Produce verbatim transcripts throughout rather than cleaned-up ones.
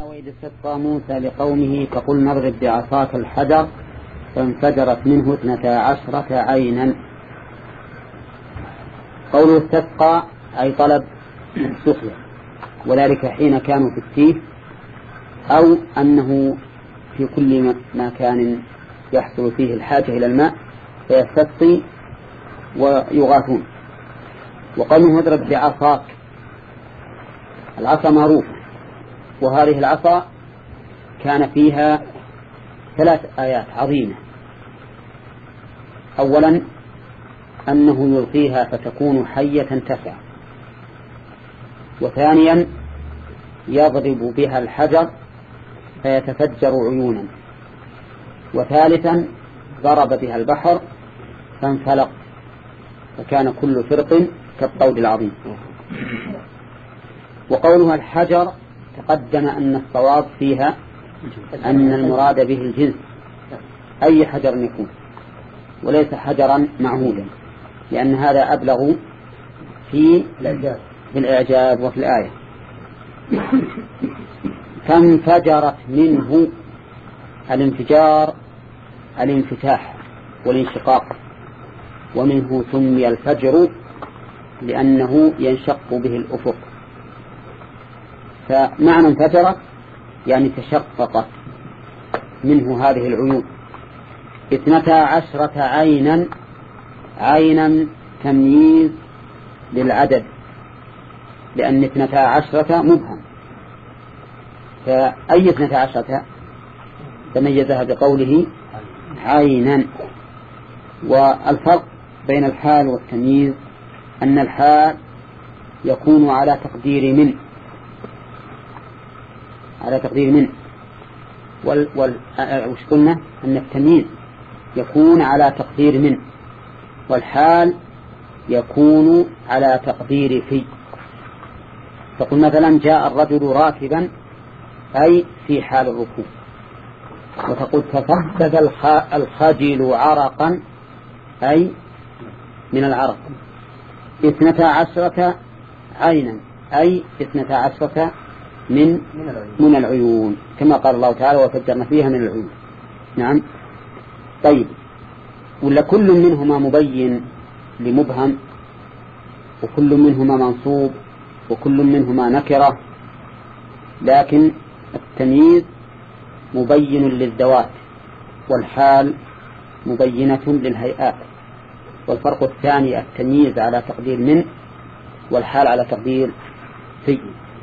وإذ استسقى موسى لقومه فقلنا اضرب بعصاك الحجر فانفجرت منه اثنتا عشرة عينا. قوله استسقى أي طلب السقيا، وذلك حين كانوا في التيه، أو أنه في كل مكان يحصل فيه الحاجة إلى الماء فيستسقي ويغاثون. وقوله اضرب بعصاك، العصا معروفة، وهذه العصا كان فيها ثلاث آيات عظيمة. أولا أنه يلقيها فتكون حية تسعى، وثانيا يضرب بها الحجر فيتفجر عيونا، وثالثا ضرب بها البحر فانفلق فكان كل فرق كالطود العظيم. وقولها الحجر تقدم أن الصواب فيها أن المراد به الجنس، أي حجر يكون، وليس حجرا معهودا، لأن هذا أبلغ في الإعجاب وفي الآية. فانفجرت منه، الانفجار الانفتاح والانشقاق، ومنه سمي الفجر لأنه ينشق به الأفق. فمعنى انفجرت يعني تشققت منه هذه العيون. اثنتا عشرة عينا، عينا تمييز للعدد، لأن اثنتا عشرة مبهم، فأي اثنتا عشرة تميزها بقوله عينا. والفرق بين الحال والتمييز أن الحال يكون على تقدير من على تقدير من وال وال وش قلنا أن التمييز يكون على تقدير من، والحال يكون على تقدير في. فقل مثلا جاء الرجل راكبا أي في حال الركوب، وتقول تفقد الخجل عرقا أي من العرق. اثنتا عشرة عينا أي اثنتا عشرة من من العيون، كما قال الله تعالى وفجرنا فيها من العيون. نعم. طيب، ولا كل منهما مبين لمبهم، وكل منهما منصوب، وكل منهما نكرة، لكن التمييز مبين للذوات، والحال مبينة للهيئات. والفرق الثاني التمييز على تقدير من، والحال على تقدير في.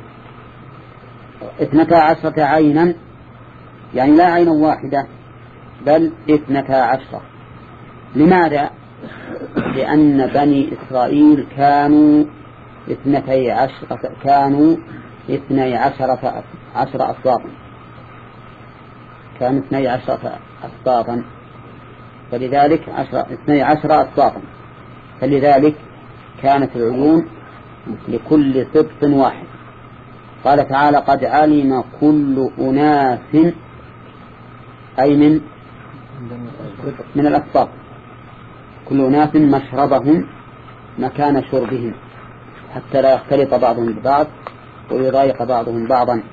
اثنتا عشرة عينا يعني لا عين واحدة بل اثنتا عشرة. لماذا؟ لأن بني إسرائيل كانوا اثنتي عشرة كانوا اثني عشرة عشر أصباطا كانوا اثني عشرة أصباطا فلذلك عشر اثني عشر أصباطا فلذلك كانت العيون لكل سبط واحد. قال تعالى قد علم كل أناس أي من من الأسباط، كل أناس مشربهم مكان شربهم، حتى لا يختلط بعضهم ببعض ويضايق بعضهم بعضا.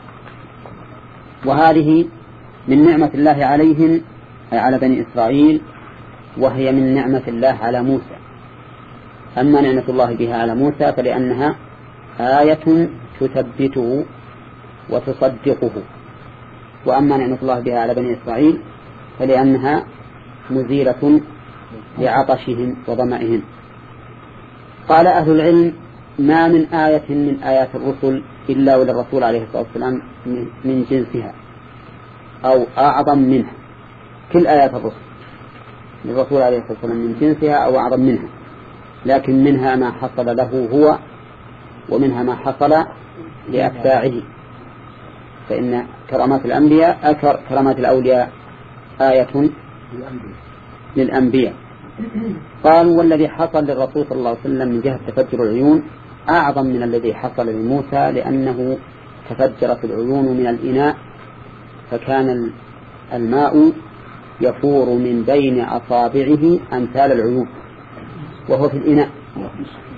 وهذه من نعمة الله عليهم أي على بني إسرائيل، وهي من نعمة الله على موسى. أما نعمة الله بها على موسى فلأنها آية تثبته وتصدقه، وأما نعمة الله بها على بني إسرائيل فلأنها مزيلة لعطشهم وظمئهم. قال أهل العلم ما من آية من آيات الرسل إلا وللرسول عليه الصلاة والسلام من جنسها أو أعظم منها. كل آيات الرسل للرسول عليه الصلاة والسلام من جنسها أو أعظم منها، لكن منها ما حصل له هو، ومنها ما حصل لأتباعه. فإن كرامات الأنبياء أكثر كرامات الأولياء آية للأنبياء. قالوا والذي حصل للرسول صلى الله عليه وسلم من جهة تفجر العيون أعظم من الذي حصل لموسى، لأنه تفجرت العيون من الإناء، فكان الماء يفور من بين أصابعه أمثال العيون وهو في الإناء،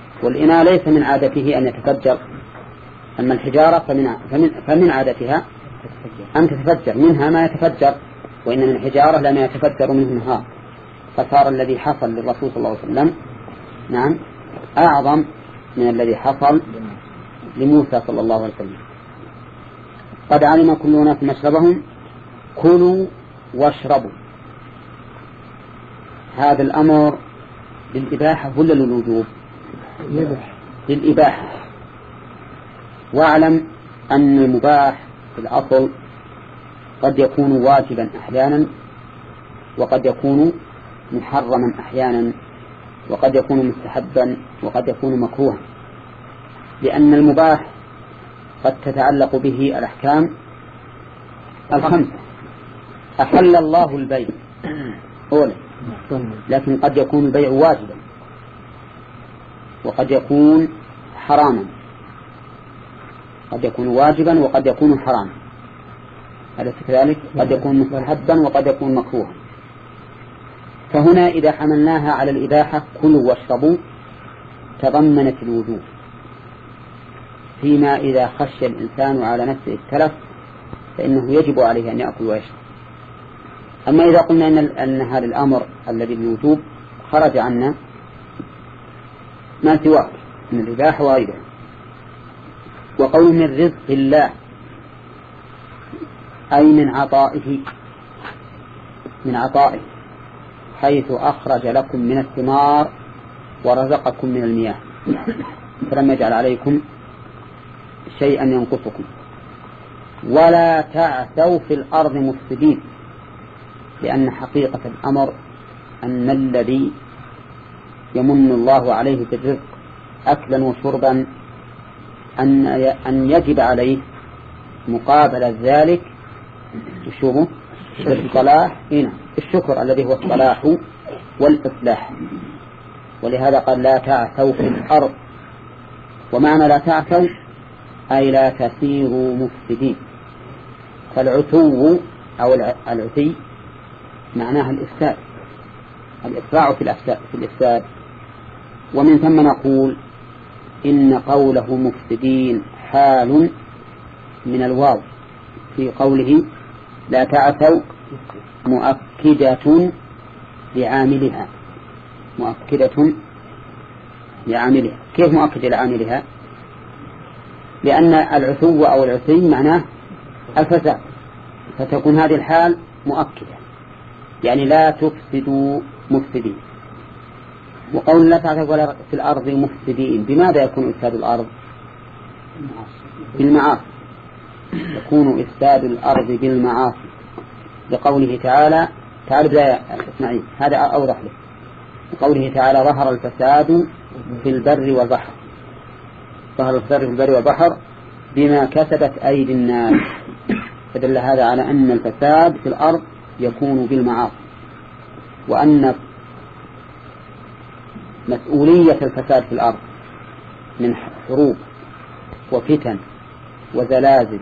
والإناء ليس من عادته أن يتفجر، أما الحجارة فمن, فمن, فمن عادتها أن تتفجر منها ما يتفجر، وإن من الحجارة لما يتفجر منه النهار، فصار الذي حصل للرسول صلى الله عليه وسلم نعم أعظم من الذي حصل لموسى صلى الله عليه وسلم. قد علم كل أناس مشربهم كلوا واشربوا. هذا الأمر للإباحة ولا للوجوب؟ للإباحة. واعلم أن المباح في الأصل قد يكون واجبا أحيانا، وقد يكون محرما أحيانا، وقد يكون مستحبا، وقد يكون مكروها، لأن المباح قد تتعلق به الأحكام الخمسة. أحل الله البيع أولا، لكن قد يكون البيع واجبا، وقد يكون حراما، قد يكون واجبا وقد يكون حراما، أليس كذلك؟ قد يكون مستحبا وقد يكون مكروها. فهنا إذا حملناها على الإباحة كلوا واشربوا تضمنت الوجوب، فيما إذا خشي الإنسان على نفسه التلف فإنه يجب عليه أن يأكل ويشرب. أما إذا قلنا أن, أن هذا الأمر الذي بالوجوب خرج عنا ما سواه من الإباحة وغيره. وقول من رزق الله أي من عطائه، من عطائه حيث أخرج لكم من الثمار ورزقكم من المياه، فلم يجعل عليكم شيئا ينقصكم. ولا تعثوا في الأرض مفسدين، لأن حقيقة الأمر أن الذي يمن الله عليه بالرزق أكلا وشربا أن أن يجب عليه مقابل ذلك شبه الصلاح هنا الشكر الذي هو الصلاح والإصلاح. ولهذا قال لا تعثوا في الأرض، ومعنى لا تعثوا أي لا تسيروا مفسدين. فالعتو أو العتي معناها الإفساد، الإسراع في الإفساد, في الإفساد. ومن ثم نقول إن قوله مفسدين حال من الواو في قوله لا تعثوا مؤكدة لعاملها، مؤكدة لعاملها. كيف مؤكدة لعاملها؟ لأن العثو أو العثي معناه الفساد، فتكون هذه الحال مؤكدة، يعني لا تفسدوا مفسدين. وقول لا تعثوا في الأرض مفسدين، بماذا يكون إفساد الأرض؟ بالمعاصي، يكون إفساد الأرض بالمعاصي، لقوله تعالى تعالى بداية اسمعين هذا أوضح له. قوله تعالى ظهر الفساد في البر والبحر، ظهر الفساد في البر والبحر بما كسبت أيدي الناس، فدل هذا على أن الفساد في الأرض يكون بالمعاصي، وأن مسؤولية الفساد في الأرض من حروب وفتن وزلازل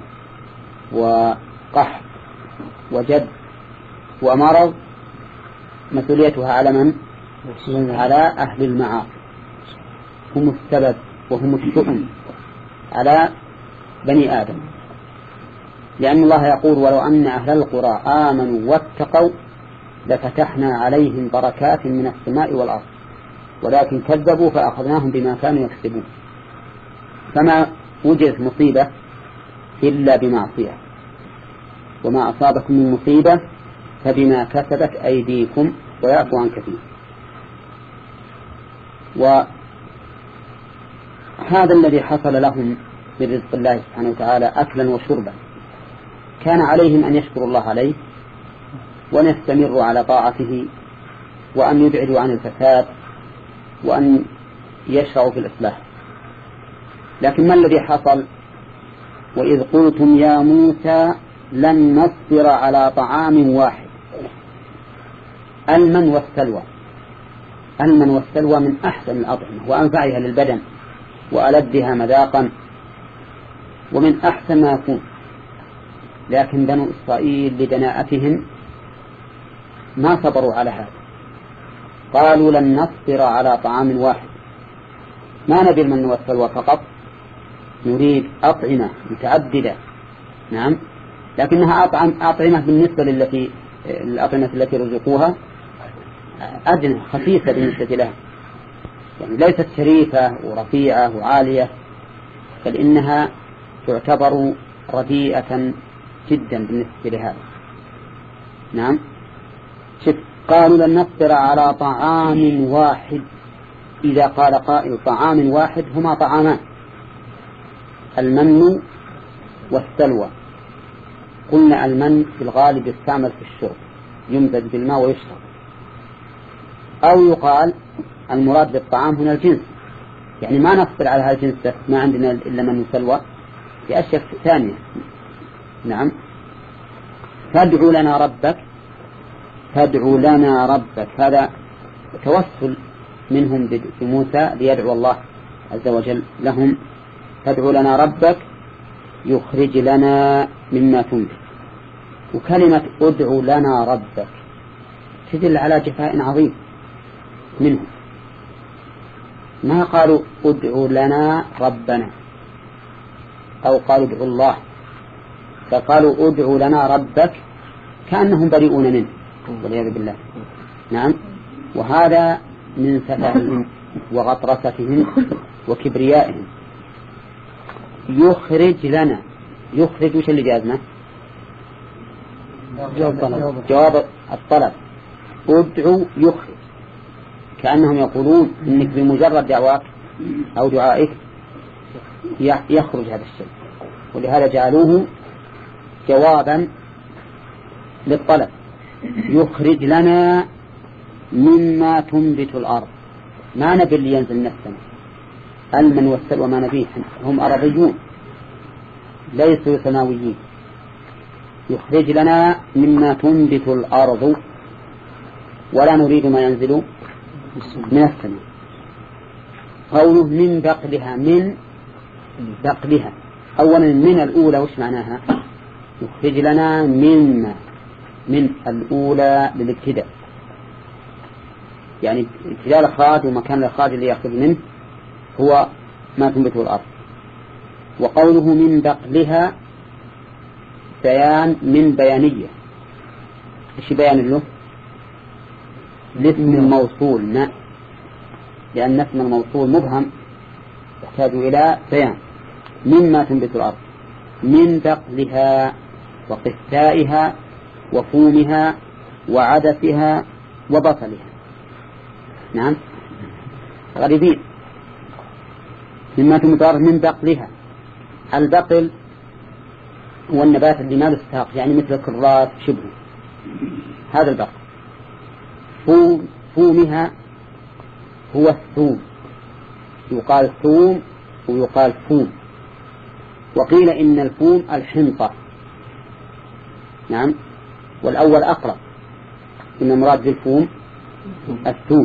وقحط وجد ومرض مسؤوليتها على من؟ على أهل المعاصي، هم السبب وهم الشؤم على بني آدم. لأن الله يقول ولو أن أهل القرى آمنوا واتقوا لفتحنا عليهم بركات من السماء والأرض ولكن كذبوا فأخذناهم بما كانوا يكسبون. فما وجدت مصيبة إلا بمعصية، وما أصابكم من مصيبة فبما كسبت أيديكم ويعفو عن كثير. وهذا الذي حصل لهم من رزق الله سبحانه وتعالى أكلا وشربا كان عليهم أن يشكروا الله عليه، وأن يستمروا على طاعته، وأن يبعدوا عن الفساد، وأن يشرعوا في الإصلاح. لكن ما الذي حصل؟ وإذ قلتم يا موسى لن نصبر على طعام واحد. المن والسلوى، المن والسلوى من أحسن الأطعمة وأنفعها للبدن وألذها مذاقا ومن أحسن ما يكون. لكن بنو إسرائيل لدناءتهم ما صبروا على هذا، قالوا لن نصبر على طعام واحد. ما نبي المن والسلوى فقط، نريد أطعمة متعددة. نعم، لكنها أطعم أطعمة بالنسبة للتي الأطعمة التي رزقوها أدنى خفيفة بالنسبة لها، يعني ليست شريفة ورفيعة وعالية، بل إنها تعتبر رديئة جدا بالنسبة لهذا. نعم. شف قالوا لن نصبر على طعام واحد. إذا قال قائل طعام واحد هما طعامان، المن والسلوى. قلنا المن في الغالب يستعمل في الشرب، يمزج بالماء ويشرب. أو يقال المراد بالطعام هنا الجنس، يعني ما نصبر على هذا الجنس، ما عندنا إلا من وسلوى في أشياء ثانية. نعم. فادعوا لنا ربك، فادعوا لنا ربك، هذا توسل منهم بموسى ليدعو الله عز وجل لهم. فادعوا لنا ربك يخرج لنا مما تنبت. وكلمة ادعوا لنا ربك تدل على جفاء عظيم منهم، ما قالوا ادعوا لنا ربنا أو قالوا ادعوا الله، فقالوا ادعوا لنا ربك كأنهم بريئون منه والعياذ بالله. نعم. وهذا من سفههم وغطرستهم وكبريائهم. يخرج لنا، يخرج وش اللي جازنا؟ جواب الطلب. ادعو يخرج، كأنهم يقولون إنك بمجرد دعواك أو دعائك يخرج هذا الشيء، ولهذا جعلوه جوابا للطلب. يخرج لنا مما تنبت الأرض. ما نبي اللي ينزل نفسنا، المن والسلوى ما نبيه، هم أرضيون ليسوا سماويين. يخرج لنا مما تنبت الأرض، ولا نريد ما ينزل من السماء. قوله من بقلها، من بقلها. أولا من الأولى وش معناها؟ يخرج لنا مما، من الأولى للابتداء، يعني ابتداء الإخراج ومكان الإخراج اللي يأخذ منه هو ما تنبته الأرض. وقوله من بقلها بيان من بيانية. إيش بيان له؟ الاسم الموصول، ما لأن اسم الموصول مبهم يحتاج إلى بيان. مما تنبت الأرض من بقلها وقثائها وفومها وعدسها وبصلها. نعم. غريبين. مما تنبت الأرض من بقلها. البقل هو النبات اللي ما له ساق، يعني مثل الكراث شبه، هذا البقل. فوم فومها هو الثوم، يقال ثوم ويقال فوم. وقيل إن الفوم الحنطة. نعم. والأول أقرب، إن المراد بالفوم الثوم.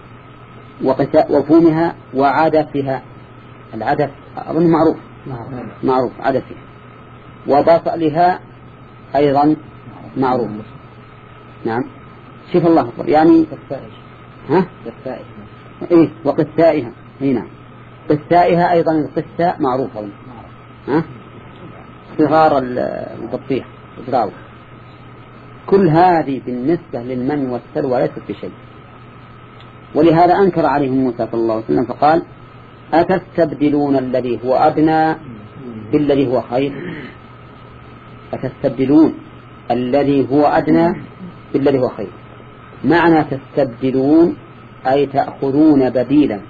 وفومها وعدسها، العدس أظن معروف معروف عدسها. وبصلها أيضا معروف. نعم. شوف الله أكبر، يعني ها إيه وقثائها. هنا قثائها أيضا، القثاء معروف أظن. ها صغار البطيخ الزراوي. كل هذه بالنسبة للمن والسلوى ليست بشيء. ولهذا أنكر عليهم موسى صلى الله عليه وسلم فقال أتستبدلون الذي هو أدنى بالذي هو خير. أتستبدلون الذي هو أدنى بالذي هو خير. معنى تستبدلون أي تأخذون بديلا.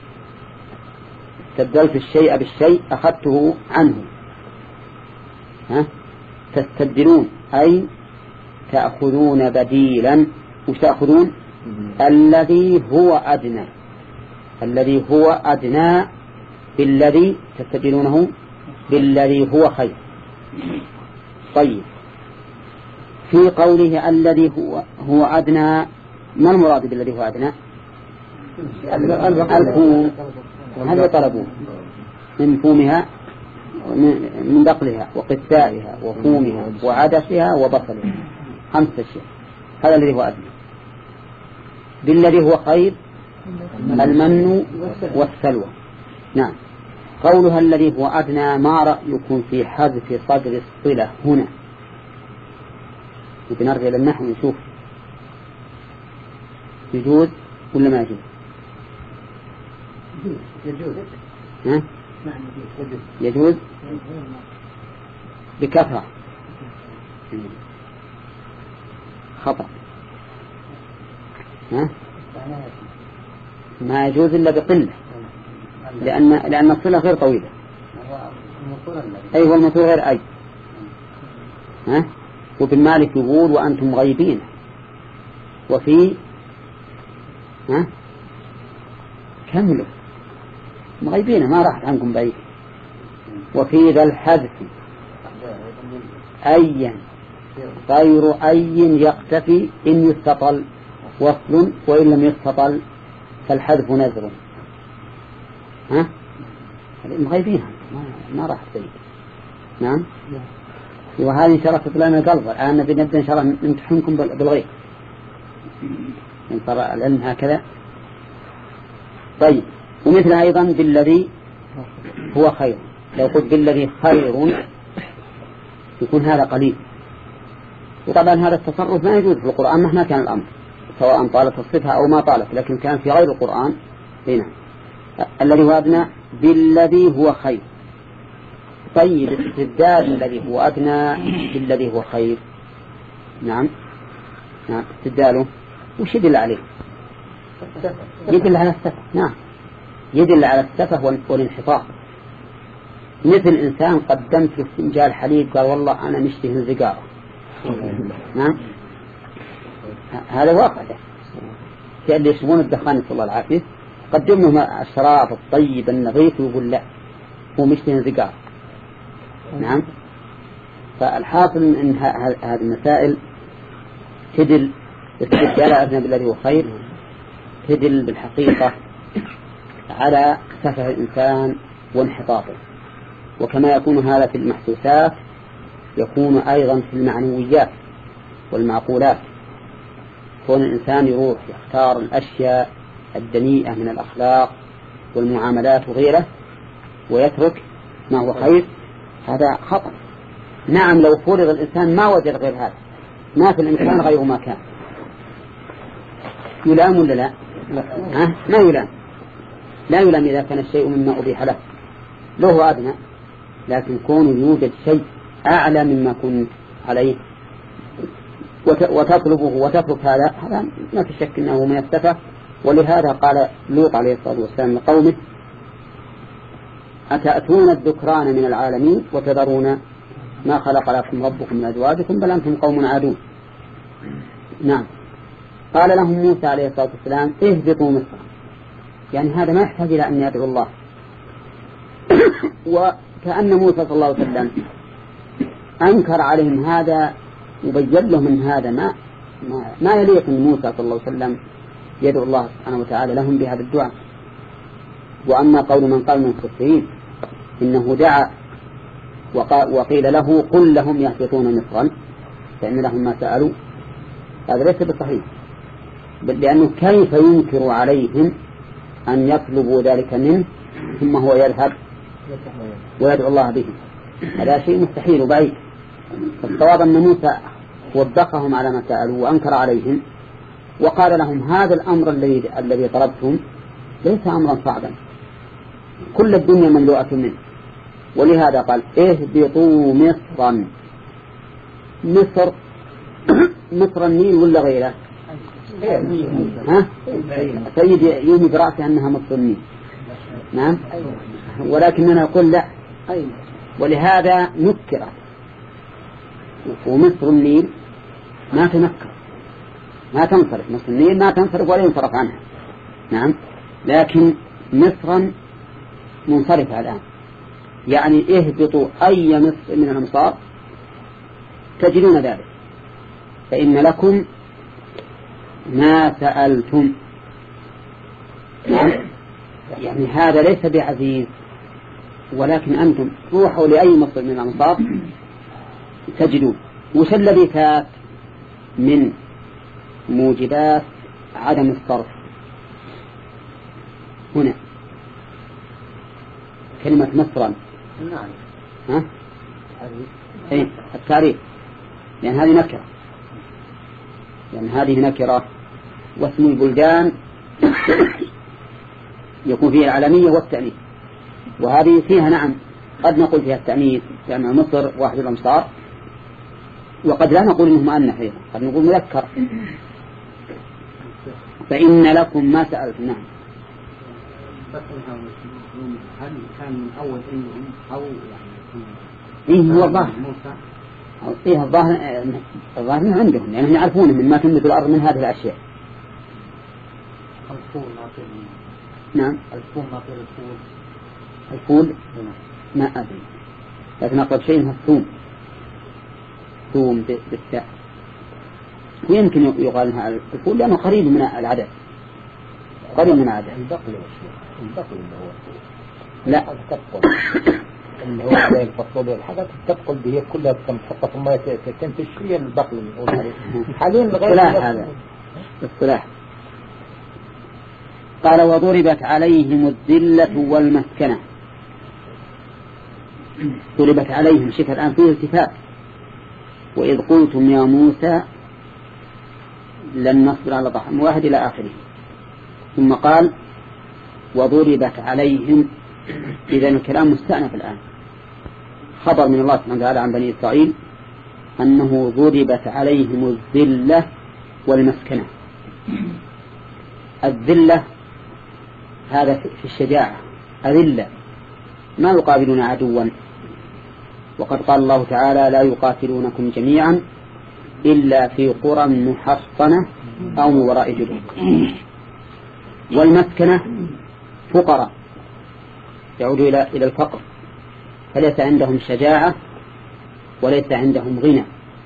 استبدلت الشيء بالشيء أخذته عنه. ها؟ تستبدلون أي تأخذون بديلا. وش تأخذون؟ الذي هو أدنى، الذي هو أدنى بالذي تستبدلونه بالذي هو خير. طيب، في قوله الذي هو هو أدنى، ما المراد بالذي هو أدنى؟ الفوم. هل طلبوه من فومها، من بقلها وقثائها وفومها وعدسها وبصلها، خمسة أشياء. هذا الذي هو أدنى. بالذي هو خير المن والسلوى. نعم. قولها الذي هو أدنى، ما رأيكم في حذف صدر الصلة هنا؟ وبنرجع للنحو ونشوف يجوز ولا ما يجوز؟ يجوز. ها؟ يجوز بكثرة. خطأ. ها؟ ما يجوز إلا بقلة، لأن لأن الصلة غير طويلة. أي هو المطول غير أي. ها؟ وبالمالك يقول وأنتم غيبين، وفي ها كملوا مغيبين ما راحت عنكم بعيد. وفي ذا الحذف أيا غير أي يقتفي إن يستطل وصل، وإن لم يستطل فالحذف نذر. ها مغيبين ما راحت بعيد. نعم. وهذه إن شاء الله تطلع من القلب. الآن بنبدأ إن شاء الله نمتحنكم بالغيب، صار العلم هكذا. طيب، ومثل أيضا بالذي هو خير. لو قلت بالذي خير يكون هذا قليل، وطبعا هذا التصرف ما يجوز في القرآن مهما كان الأمر، سواء طالت الصفة أو ما طالت، لكن كان في غير القرآن. هنا الذي هو أدنى بالذي هو خير. طيب، استبدال الذي هو أدنى بالذي هو خير. نعم نعم استبداله وش يدل عليه؟ يدل على السفة. نعم يدل على السفة والانحطاط. مثل إنسان قدمت له فنجان حليب قال والله أنا مشتهي الزقارة. نعم هذا واقع ده. اللي يشربون الدخان نسأل الله العافية قدم لهم الشراب الطيب النظيف ويقول لا هو مشتهي الزقارة. نعم. فالحاصل أن هذه المسائل تدل استبدال أدنى بالذي هو خير، تدل بالحقيقة على سفه الإنسان وانحطاطه. وكما يكون هذا في المحسوسات يكون أيضا في المعنويات والمعقولات. كون الإنسان يروح يختار الأشياء الدنيئة من الأخلاق والمعاملات وغيره ويترك ما هو خير، هذا خطأ. نعم لو فرض الإنسان ما وجد غير هذا، ما في الإنسان غير ما كان، يلام ولا لا؟ ها؟ ما يلام. لا يلام إذا كان الشيء مما أبيح له له أدنى، لكن كون يوجد شيء أعلى مما كنت عليه وتطلبه وتترك هذا، هذا ما في شك أنه من السفة. ولهذا قال لوط عليه الصلاة والسلام لقومه أتأتون الذكران من العالمين وتذرون ما خلق لكم ربكم من أزواجكم بل أنتم قوم عادون. نعم. قال لهم موسى عليه الصلاة والسلام اهبطوا مصر، يعني هذا ما يحتاج إلى أن يدعو الله. وكأن موسى صلى الله عليه وسلم أنكر عليهم هذا وبين لهم من هذا ما ما, ما يليق من موسى صلى الله عليه وسلم يدعو الله سبحانه وتعالى لهم بهذا الدعاء. وأما قول من قال من الصفين إنه دعا وقيل له قل لهم يهبطون مصرا فإن لهم ما سألوا، هذا ليس بالصحيح، لأنه كيف ينكر عليهم أن يطلبوا ذلك منه ثم هو يذهب ويدعو الله به؟ هذا شيء مستحيل وبعيد. فالصواب أن موسى وبخهم على ما سألوا وأنكر عليهم وقال لهم هذا الأمر الذي الذي طلبتم ليس أمرا صعبا، كل الدنيا مملوءة منه. ولهذا قال اهبطوا مصرا. مصر مصر النيل ولا غيره؟ ها؟ سيد يومي برأسه أنها مصر النيل. نعم. ولكننا نقول لا، ولهذا نكرت. ومصر النيل ما تنكر ما تنصرف، مصر النيل ما تنصرف ولا ينصرف عنها. نعم. لكن مصرا منصرفة الآن، يعني اهبطوا أي مصر من الأمصار تجدون ذلك فإن لكم ما سألتم. يعني هذا ليس بعزيز، ولكن أنتم روحوا لأي مصر من الأمصار تجدون. وش الذي فات من موجبات عدم الصرف هنا؟ كلمة مصرا. ها؟ ايه التعريف، لأن يعني هذه نكرة يعني هذه نكرة. واسم البلدان يكون فيه العالمية والتأنيث، وهذه فيها نعم قد نقول فيها التأنيث لأن مصر واحد الأمصار، وقد لا نقول إنه مؤنث أيضا، قد نقول مذكر. فإن لكم ما سألتم. نعم. هل كان من أول إنهم أو يعني إيه هو الظاهر إيه الظاهر الظاهر من عندهم، يعني هم يعرفون من ما تنبت الأرض من هذه الأشياء. الفول ناطر. نعم. الفول ناطر الفول. الفول ما أدري، لكن أقرب شيء هو الثوم. ثوم بالتاء، ويمكن يقال لها الفول لأنه قريب من العدد، قريب من العدد. البقل البقل اللي هو لا التبقل اللي هو عليه الفصول والحاجات التبقل دي كلها تحطها في الماء تنتج فيها البقل حاليا لغاية هذا الصلاح. قال وضربت عليهم الذلة والمسكنة. ضربت عليهم، شوف الآن فيه التفات. وإذ قلتم يا موسى لن نصبر على طعام واحد إلى آخره، ثم قال وضربت عليهم. إذن الكلام مستأنف الآن، خبر من الله سبحانه وتعالى عن بني إسرائيل أنه ضربت عليهم الذلة والمسكنة. الذلة هذا في الشجاعة، أذلة ما يقابلون عدوا، وقد قال الله تعالى لا يقاتلونكم جميعا إلا في قرى محصنة أو من وراء جدر. والمسكنة فقراء يعود إلى إلى الفقر، فليس عندهم شجاعة وليس عندهم غنى،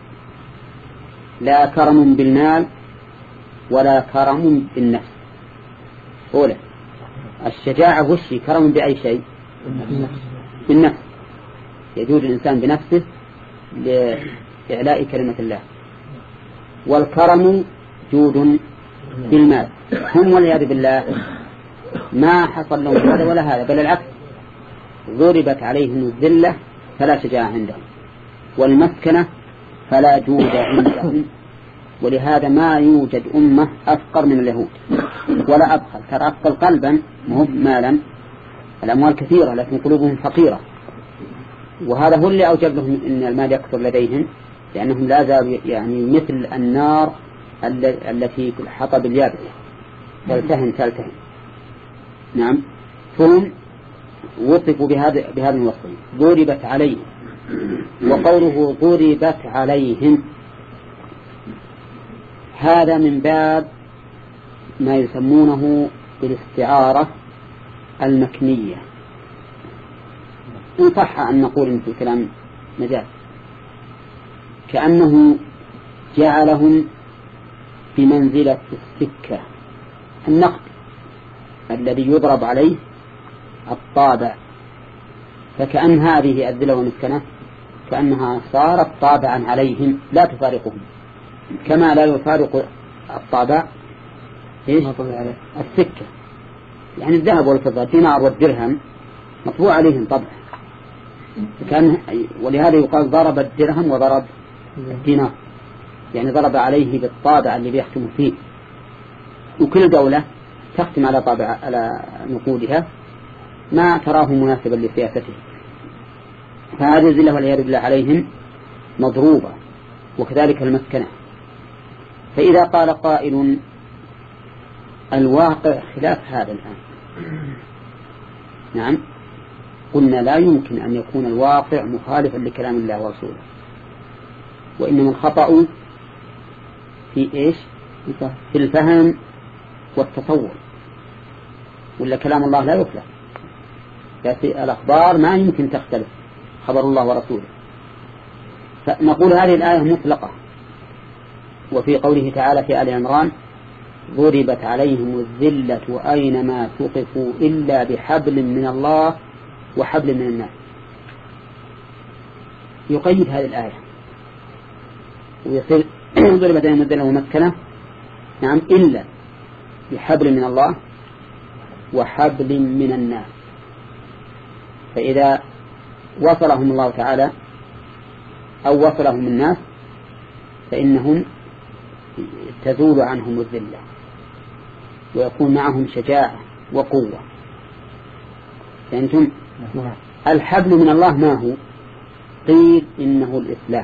لا كرم بالمال ولا كرم بالنفس. أولا الشجاعة وشي كرم بأي شيء؟ بالنفس، يجود الإنسان بنفسه لإعلاء كلمة الله. والكرم جود بالمال. هم والعياذ بالله ما حصل لهم هذا ولا هذا، بل العكس، ضربت عليهم الذلة فلا شجاعة عندهم، والمسكنة فلا جود عندهم. ولهذا ما يوجد أمة أفقر من اليهود ولا أبخل. ترى أفقر قلبا مهم مالا، الأموال كثيرة لكن قلوبهم فقيرة، وهذا هو اللي أوجب لهم أن المال يكثر لديهم، لأنهم لا زالوا يعني مثل النار التي في الحطب اليابس تلتهم تلتهم. نعم. ثم وصفوا بهذا بهذا الوصف ضربت عليهم. وقوله ضربت عليهم هذا من باب ما يسمونه بالاستعارة المكنية، إن صح أن نقول إن في الكلام مجاز، كأنه جعلهم بمنزلة السكة، النقد الذي يضرب عليه الطابع، فكأن هذه الذلة والمسكنة كأنها صارت طابعا عليهم لا تفارقهم، كما لا يفارق الطابع إيش؟ السكة، يعني الذهب والفضة الدينار والدرهم مطبوع عليهم طبع، كان ولهذا يقال ضرب الدرهم وضرب الدينار، يعني ضرب عليه بالطابع اللي بيختم فيه. وكل دولة تختم على طابع على نقودها ما تراه مناسبا لسياسته، فهذه الذلة والعياذ بالله عليهم مضروبة، وكذلك المسكنة. فإذا قال قائل الواقع خلاف هذا الآن، نعم، قلنا لا يمكن أن يكون الواقع مخالفا لكلام الله ورسوله، وإنما الخطأ في إيش؟ في الفهم والتصور، ولا كلام الله لا يخلف، يعني الأخبار ما يمكن تختلف خبر الله ورسوله. فنقول هذه الآية مطلقة. وفي قوله تعالى في آل عمران ضربت عليهم الذلة أينما ثقفوا إلا بحبل من الله وحبل من الناس، يقيد هذه الآية ويصير ضربت عليهم الذلة ومسكنة، نعم، إلا بحبل من الله وحبل من الناس. فإذا وصلهم الله تعالى أو وصلهم الناس فإنهم تزول عنهم الذلة ويكون معهم شجاعة وقوة. فأنتم الحبل من الله ما هو؟ قيل إنه الإسلام،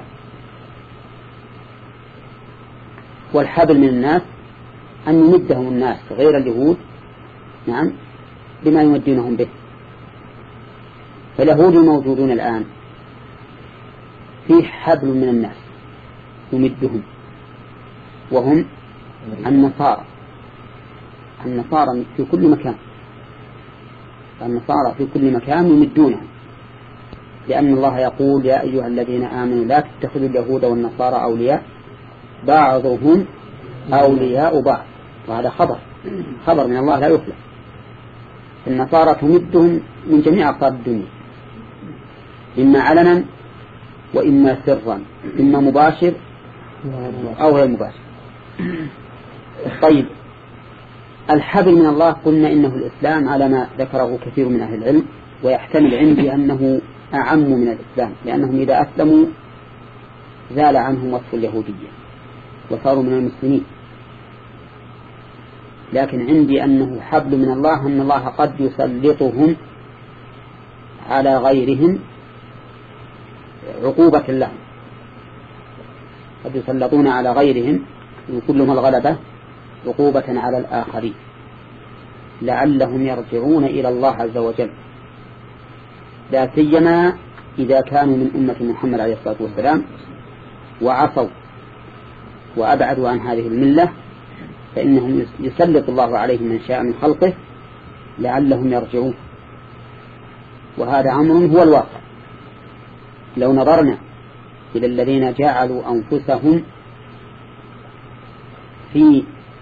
والحبل من الناس أن يمدهم الناس غير اليهود نعم بما يمدونهم به. فاليهود الموجودون الآن فيه حبل من الناس يمدهم، وهم النصارى. النصارى في كل مكان، النصارى في كل مكان يمدونهم، لأن الله يقول يا أيها الذين آمنوا لا تتخذوا اليهود والنصارى أولياء بعضهم أولياء بعض. وهذا خبر خبر من الله لا يخلف. النصارى تمدهم من جميع أقطار الدنيا، إما علنا وإما سرا، إما مباشر أو غير مباشر. طيب الحبل من الله قلنا إنه الإسلام على ما ذكره كثير من أهل العلم، ويحتمل عندي أنه أعم من الإسلام، لأنهم إذا أسلموا زال عنهم وصف اليهودية وصاروا من المسلمين. لكن عندي أنه حبل من الله، أن الله قد يسلطهم على غيرهم عقوبة لهم، قد يسلطون على غيرهم وكلهم الغلبة عقوبة على الآخرين لعلهم يرجعون إلى الله عز وجل، لا سيما إذا كانوا من أمة محمد عليه الصلاة والسلام وعصوا وأبعدوا عن هذه الملة، فإنهم يسلط الله عليهم من شاء من خلقه لعلهم يرجعون. وهذا أمر هو الواقع. لو نظرنا إلى الذين جعلوا أنفسهم في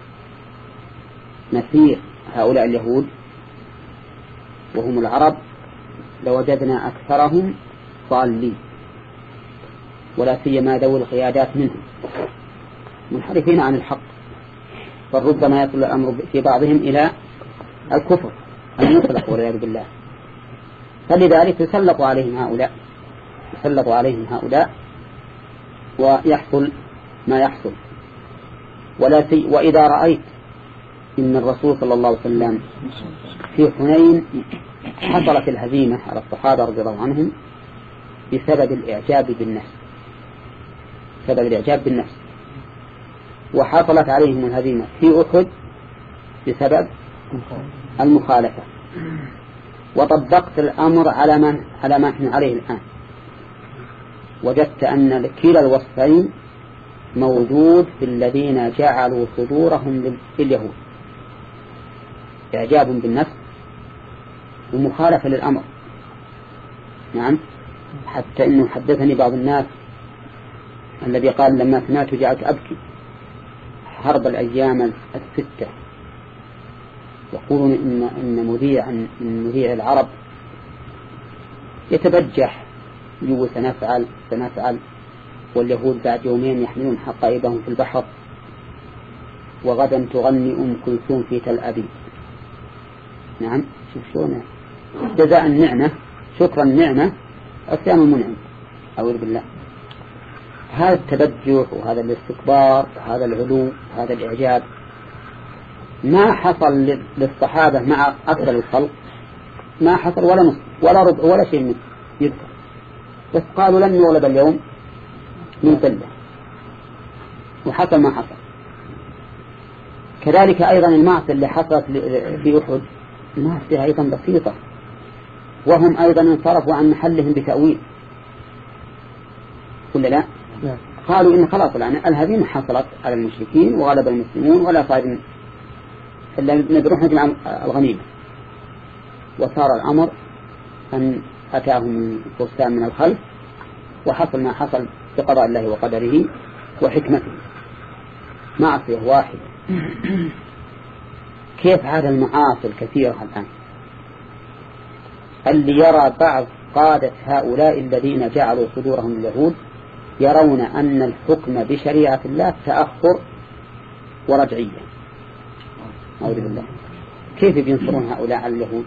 مسير هؤلاء اليهود وهم العرب لوجدنا أكثرهم ضالين، ولا سيما ذوي القيادات منهم منحرفين عن الحق، بل ربما يصل الأمر في بعضهم إلى الكفر المطلق والعياذ بالله. فلذلك يسلط عليهم هؤلاء يسلط عليهم هؤلاء ويحصل ما يحصل. ولا سي وإذا رأيت إن الرسول صلى الله عليه وسلم في حنين حصلت الهزيمة على الصحابة رضي الله عنهم بسبب الإعجاب بالنفس سبب الإعجاب بالنفس وحصلت عليهم الهزيمة في أحد بسبب المخالفة. وطبقت الأمر على ما على ما نحن عليه الآن، وجدت أن كلا الوصفين موجود في الذين جعلوا صدورهم لليهود، إعجاب بالنفس ومخالفة للأمر. نعم، حتى إنه حدثني بعض الناس الذي قال لما سمعت جعلت أبكي حرب الأيام الستة، يقولون إن إن مذيع من مذيع العرب يتبجح يقول سنفعل سنفعل واليهود بعد يومين يحملون حقائبهم في البحر، وغدا تغني أم كلثوم في تل أبيب. نعم، شوف شلون جزاء النعمة، شكرا النعمة عصيان المنعم. أعوذ بالله. هذا التبجح وهذا الاستكبار وهذا العلو وهذا الإعجاب ما حصل للصحابة مع أكثر الخلق، ما حصل ولا نصف ولا ربع ولا شيء منه يذكر، بس قالوا لن يغلب اليوم من قلة، وحصل ما حصل. كذلك أيضا المعصية اللي حصلت في أحد المعصية أيضا بسيطة، وهم أيضا انصرفوا عن محلهم بتأويل ولا لا؟ قالوا إن خلاص الآن الهزيمة حصلت على المشركين وغلب المسلمون ولا صار إلا نروح نجمع الغنيمة. وصار الأمر أن أتاهم فرسان من الخلف وحصل ما حصل بقضاء الله وقدره وحكمته. معصية واحدة. كيف هذا المعاصي الكثيرة الآن اللي يرى بعض قادة هؤلاء الذين جعلوا صدورهم لليهود يرون أن الحكم بشريعة الله تأخر ورجعية. أعوذ بالله. كيف بينصرون هؤلاء على اليهود؟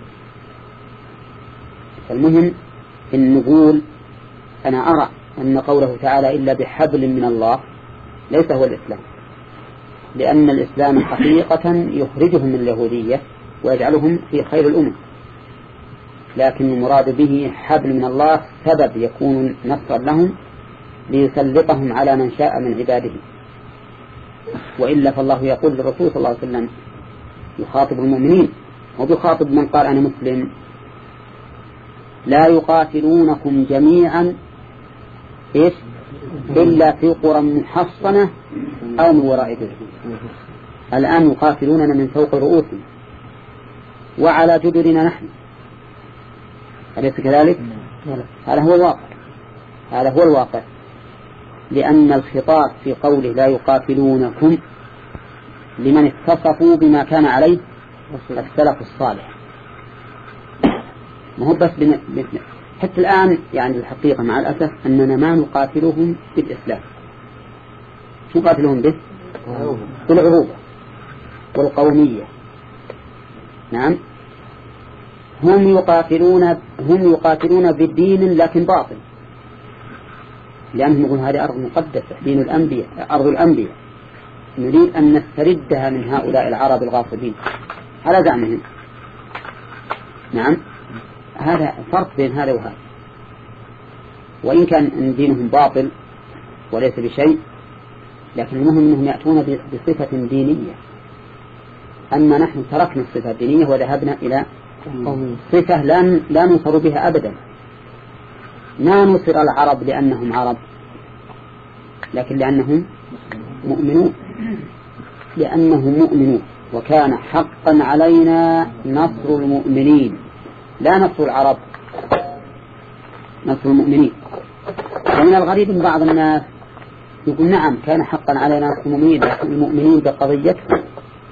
المهم إن نقول أنا أرى أن قوله تعالى إلا بحبل من الله ليس هو الإسلام، لأن الإسلام حقيقة يخرجهم من اليهودية ويجعلهم في خير الأمم، لكن المراد به حبل من الله سبب يكون نصرا لهم ليسلطهم على من شاء من عباده. وإلا فالله يقول للرسول صلى الله عليه وسلم يخاطب المؤمنين وبيخاطب من قال أنا مسلم: لا يقاتلونكم جميعا إيش إلا في قرى محصنة أو من وراء جدر. الآن يقاتلوننا من فوق رؤوسنا وعلى جدرنا نحن، أليس كذلك؟ هذا هو الواقع، هذا هو الواقع، لأن الخطاب في قوله لا يقاتلونكم لمن اتصفوا بما كان عليه السلف الصالح. ما هو بس بن... بن... حتى الآن يعني الحقيقة مع الأسف أننا ما نقاتلهم بالإسلام. شو نقاتلهم به؟ بالعروبة والقومية. نعم، هم يقاتلون هم يقاتلون بالدين لكن باطل، لأنهم يقولون هذه أرض مقدسة، دين الأنبياء، أرض الأنبياء، نريد أن نستردها من هؤلاء العرب الغاصبين على زعمهم. نعم، هذا فرق بين هذا وهذا. وإن كان دينهم باطل وليس بشيء، لكن المهم أنهم يأتون بصفة دينية، أما نحن تركنا الصفة الدينية وذهبنا إلى صفة لا لا ننصر بها أبدا. ما نصر العرب لأنهم عرب، لكن لأنهم مؤمنون، لأنهم مؤمنون، وكان حقا علينا نصر المؤمنين، لا نصر العرب، نصر المؤمنين. ومن الغريب أن بعض الناس يقول نعم كان حقا علينا نصر المؤمنين، لكن المؤمنين بقضيتهم،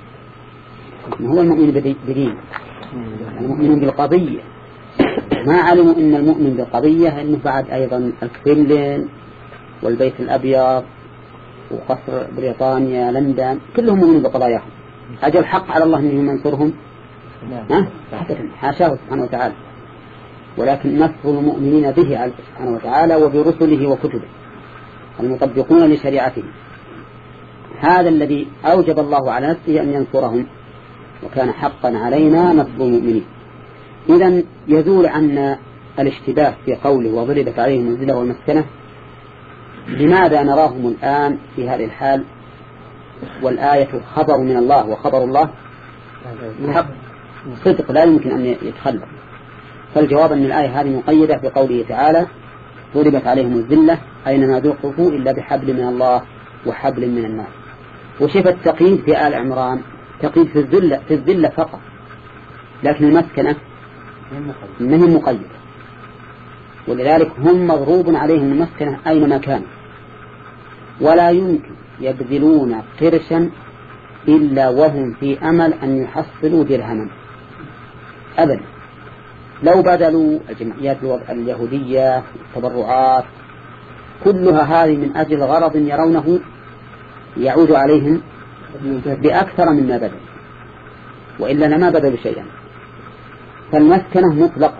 هو المؤمن بدين، المؤمن بالقضية. ما علموا أن المؤمن بالقضية أنه بعد أيضا الكرملين والبيت الأبيض وقصر بريطانيا لندن كلهم مؤمنين بقضاياهم. أجل حق على الله أنهم ينصرهم؟ ها؟ حاشاه سبحانه وتعالى، ولكن نصر المؤمنين به سبحانه وتعالى وبرسله وكتبه المطبقون لشريعته، هذا الذي أوجب الله على نفسه أن ينصرهم، وكان حقا علينا نصر المؤمنين. إذن يزول عنا الاشتباه في قوله وضربت عليهم الذلة والمسكنة. لماذا نراهم الآن في هذه الحال والآية خبر من الله وخبر الله حق صدق لا يمكن أن يتخلف؟ فالجواب أن الآية هذه مقيدة بقوله تعالى ضربت عليهم الذلة أينما ذوقفوا إلا بحبل من الله وحبل من الناس. وشف التقييد في آل عمران تقييد في الذلة في الذلة فقط، لكن المسكنة منهم مقيد، ولذلك هم مضروب عليهم المسكنة أينما كانوا، ولا يمكن يبذلون قرشا إلا وهم في أمل أن يحصلوا درهما أبدا. لو بذلوا الجمعيات اليهودية التبرعات كلها هذه من أجل غرض يرونه يعود عليهم بأكثر مما بذل، وإلا لما بذلوا شيئا. فالمسكنة مطلقة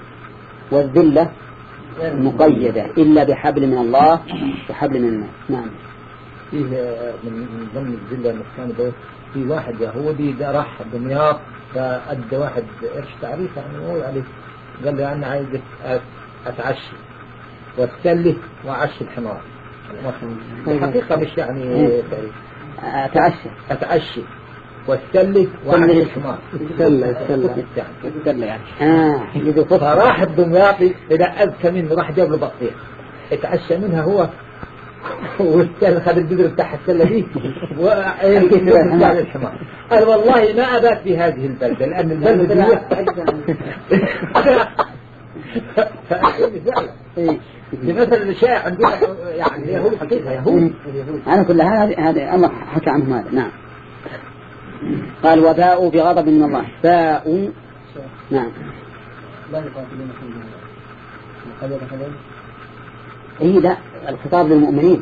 والذلة مقيدة إلا بحبل من الله وحبل من الناس. نعم. فيه من ضمن الذلة المسكنة ده في واحد يهودي ده راح دمياط فأدى واحد إيش تعريف يعني هو عليه، قال له أنا عايز أتعشي وأتسلي وأعشي الحمار. الحقيقة مش يعني أتعشى أتعشي واستلي وعلي الحمار استلى استلى استلى يعني آه فراح الدمياطي إذا أذكى منه راح جاب له بطيخ اتعشى منها هو واستلى خد البذر بتاع السلة دي وعلي الحمار. قال والله ما أبات في هذه البلدة لأن البلدة دي لمثل الشائع عندنا يعني يهود حقيقة يهود. أنا كل هذا هذا الله حكى عنهم هذا. نعم. قال وباءوا بغضب من الله. باءوا نعم. إيه لا الخطاب للمؤمنين،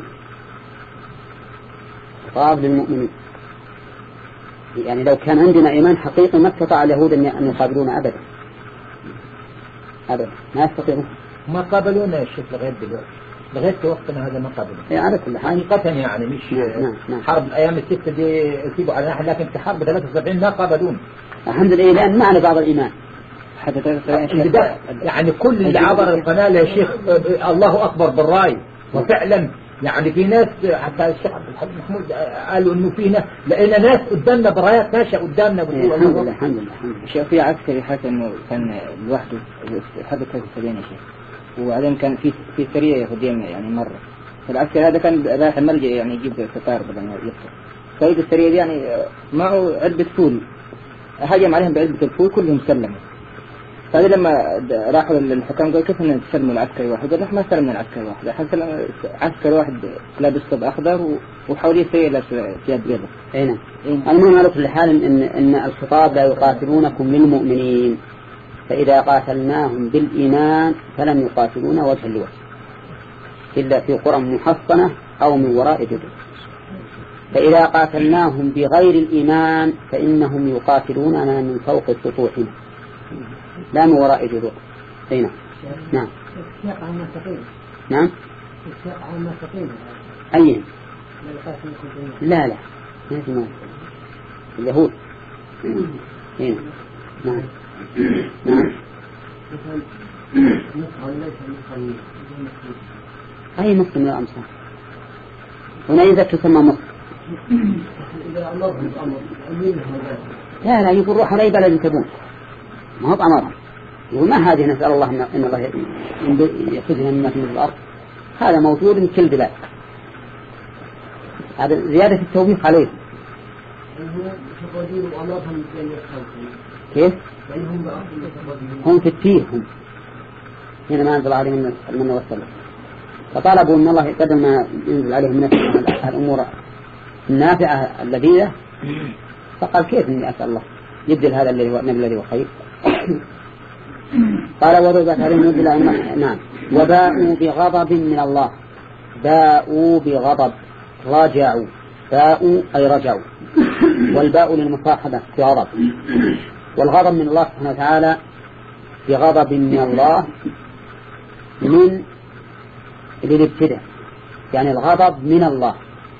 خطاب للمؤمنين. يعني لو كان عندنا إيمان حقيقي ما استطاع اليهود أن يقابلون أبدا أبدا ما يستطيعون. ما قابلونا الشيخ لغاية دلوقتي. لغاية وقتنا هذا ما قبل يعني على كل حال حقيقة يعني مش نعم نعم. حرب الأيام الستة دي يسيبوا على ناحية، لكن في حرب ثلاثة وسبعين ما قابلون الحمد لله، لأن معنا بعض الإيمان حتى يعني كل اللي عبر القناة يا شيخ الله أكبر بالراي. وفعلا يعني في ناس حتى الشيخ عبد الحليم محمود قالوا إنه فينا لقينا ناس قدامنا برايات ماشية قدامنا. الحمد لله الحمد لله الحمد لله. شيخ في عسكري حتى إنه كان لوحده حد ثلاث سنين يا شيخ، وبعدين كان في في سرية يهودية يعني مرة، فالعسكري هذا كان رايح الملجأ يعني يجيب فطار بدل ما يفطر، فايد السرية دي يعني معه علبة فول، هجم عليهم بعلبة الفول كلهم سلموا. فهذا لما راحوا للحكام قالوا كيف ان تسلموا العسكري واحد؟ قال ما سلمنا العسكري واحد، احنا عسكري واحد لابس طب اخضر وحواليه سيء لابس ثياب بيضاء. اي نعم. المهم على كل حال ان ان الخطاب لا يقاتلونكم للمؤمنين، فاذا قاتلناهم بالايمان فلم يقاتلونا وجها لوجه الا في قرى محصنه او من وراء جدر. فاذا قاتلناهم بغير الايمان فانهم يقاتلوننا من فوق سطوحنا لا من وراء جذور. اي نعم. نعم. نعم. أي لا لا ما في ما اليهود. اي نعم. نعم. أي مصر من الأمصار هنا إذا تسمى مصر. لا لا يقول روح علي بلد تبون ما هو أمرهم، يقول ما هذه نسأل الله إن الله يأخذها مما في الأرض، هذا موجود من كل بلاد، هذا زيادة التوبيخ عليه. كيف؟ هم في التيه هم هنا ما أنزل عليهم من المن والسلام، فطالبوا أن الله قدر ما ينزل عليهم من الأمور النافعة اللذيذة، فقال كيف إني أسأل الله يبدل هذا الذي هو الذي هو خير. قال وضربت عليهم البلاء. نعم. وباءوا بغضب من الله، باءوا بغضب رجعوا، باءوا أي رجعوا، والباء للمصاحبة في غضب، والغضب من الله سبحانه وتعالى بغضب من الله من للابتداء، يعني الغضب من الله،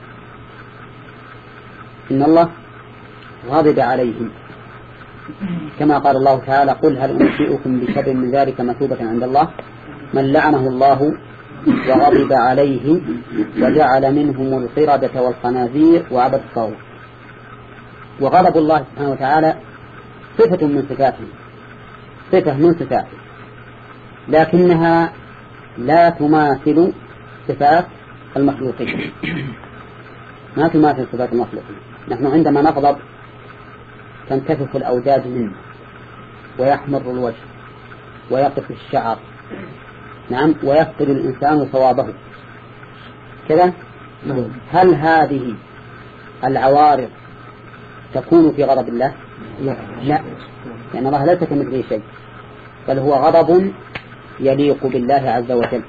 إن الله غضب عليهم كما قال الله تعالى قل هل أنبئكم بشر من ذلك مثوبة عند الله من لعنه الله وغضب عليه وجعل منهم القردة والخنازير وعبد الطاغوت. وغضب الله سبحانه وتعالى صفة من صفاته، صفة من صفاته، لكنها لا تماثل صفات المخلوقين، ما تماثل صفات المخلوقين. نحن عندما نغضب تنكشف الأوداج منه ويحمر الوجه ويقف الشعر، نعم، ويفقد الإنسان صوابه كذا. هل هذه العوارض تكون في غضب الله؟ لا، لا، لأن الله ليس كمثله شيء، بل هو غضب يليق بالله عز وجل.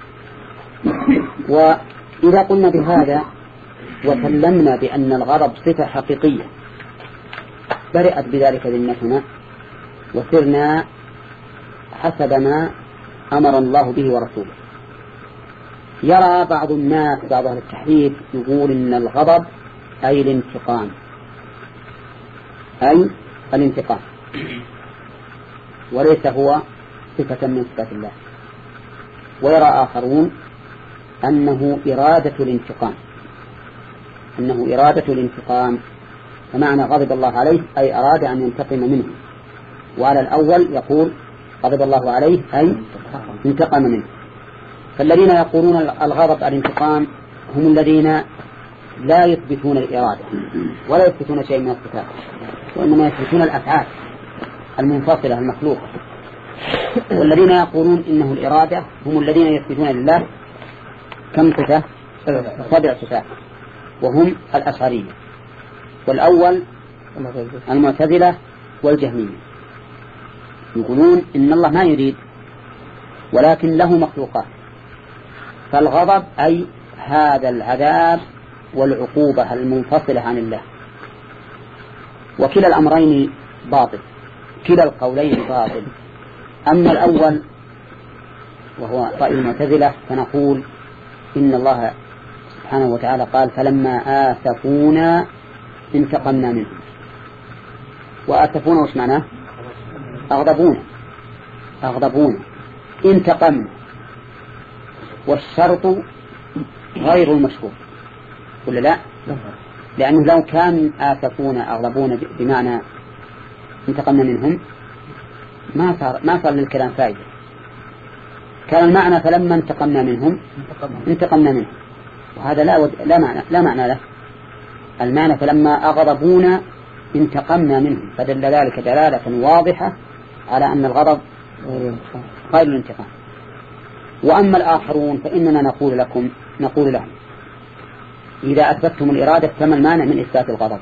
وإذا قلنا بهذا وسلمنا بأن الغضب صفة حقيقية برئت بذلك ذمتنا وسرنا حسب ما أمر الله به ورسوله. يرى بعض الناس بعض أهل التحريف يقول إن الغضب أي الانتقام، أي الانتقام، وليس هو صفة من صفات الله. ويرى آخرون أنه إرادة الانتقام، أنه إرادة الانتقام، فمعنى غضب الله عليه أي أراد أن ينتقم منه. وعلى الأول يقول غضب الله عليه أي انتقم منه. فالذين يقولون الغضب الانتقام هم الذين لا يثبتون الإرادة ولا يثبتون شيء من الصفات، وإنما يثبتون الأفعال المنفصلة المخلوقة. والذين يقولون إنه الإرادة هم الذين يثبتون لله كم صفة؟ سبع صفات، وهم الأشعرية، والأول المعتزلة والجهمية، يقولون إن الله ما يريد ولكن له مخلوقات، فالغضب أي هذا العذاب والعقوبة المنفصلة عن الله. وكلا الأمرين باطل، كلا القولين باطل. أما الأول وهو رأي المعتزلة فنقول إن الله سبحانه وتعالى قال فلما آسفونا انتقمنا منهم. وآسفونا وش معناه؟ أغضبونا أغضبونا انتقمنا. والشرط غير المشروط ولا لا؟ لأنه لو كان آسفونا أغضبونا بمعنى انتقمنا منهم ما صار ما صار للكلام فائدة. كان المعنى فلما انتقمنا منهم انتقمنا منهم، وهذا لا ود... لا معنى لا معنى له. المعنى فلما أغضبونا انتقمنا منهم، فدل ذلك دلالة واضحة على أن الغضب غير الانتقام. وأما الآخرون فإننا نقول لكم نقول لهم إذا أثبتم الإرادة فما المانع من إثبات الغضب؟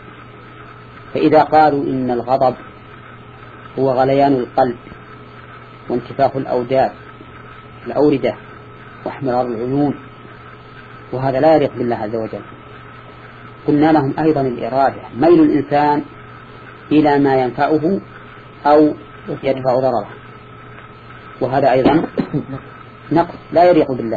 فإذا قالوا إن الغضب هو غليان القلب وانتفاخ الأوداد الأوردة واحمرار العيون، وهذا لا يليق بالله عز وجل، قلنا لهم أيضا الإرادة ميل الإنسان إلى ما ينفعه أو يدفع ضرره، وهذا أيضا نقص لا يليق بالله.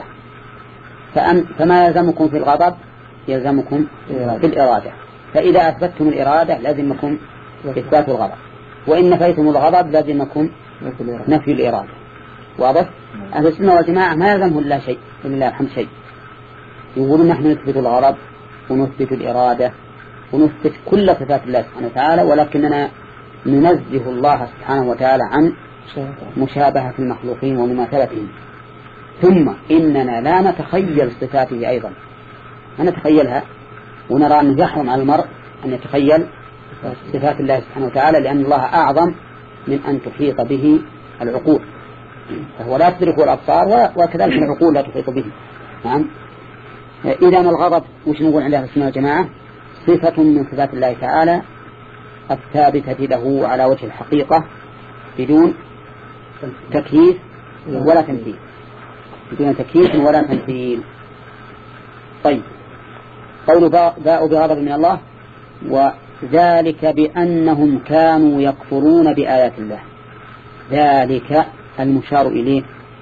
فما يلزمكم في الغضب يلزمكم في الإرادة، فإذا أثبتتم الإرادة لازمكم إثبات الغضب، وإن نفيتم الغضب لازمكم نفي الإرادة. واضح؟ أهل السنة والجماعة ما يلزمه إلا شيء إلا الحمد شيء، يقولون نحن نثبت الغضب ونثبت الإرادة ونثبت كل صفات الله سبحانه وتعالى، ولكننا ننزه الله سبحانه وتعالى عن مشابهة المخلوقين ومماثلتهم. ثم إننا لا نتخيل صفاته أيضا، ما نتخيلها، ونرى أنه يحرم على المرء أن يتخيل صفات الله سبحانه وتعالى، لأن الله أعظم من أن تحيط به العقول، فهو لا تدركه الأبصار وكذلك العقول لا تحيط به. نعم. إذا ما الغضب وش نقول عند أهل السنة والجماعة؟ صفة من صفات الله تعالى الثابتة له على وجه الحقيقة بدون تكييف ولا تمثيل، بدون تكييف ولا تمثيل. طيب، قول باءوا بغضب من الله، وذلك بأنهم كانوا يكفرون بآيات الله. ذلك المشار إليه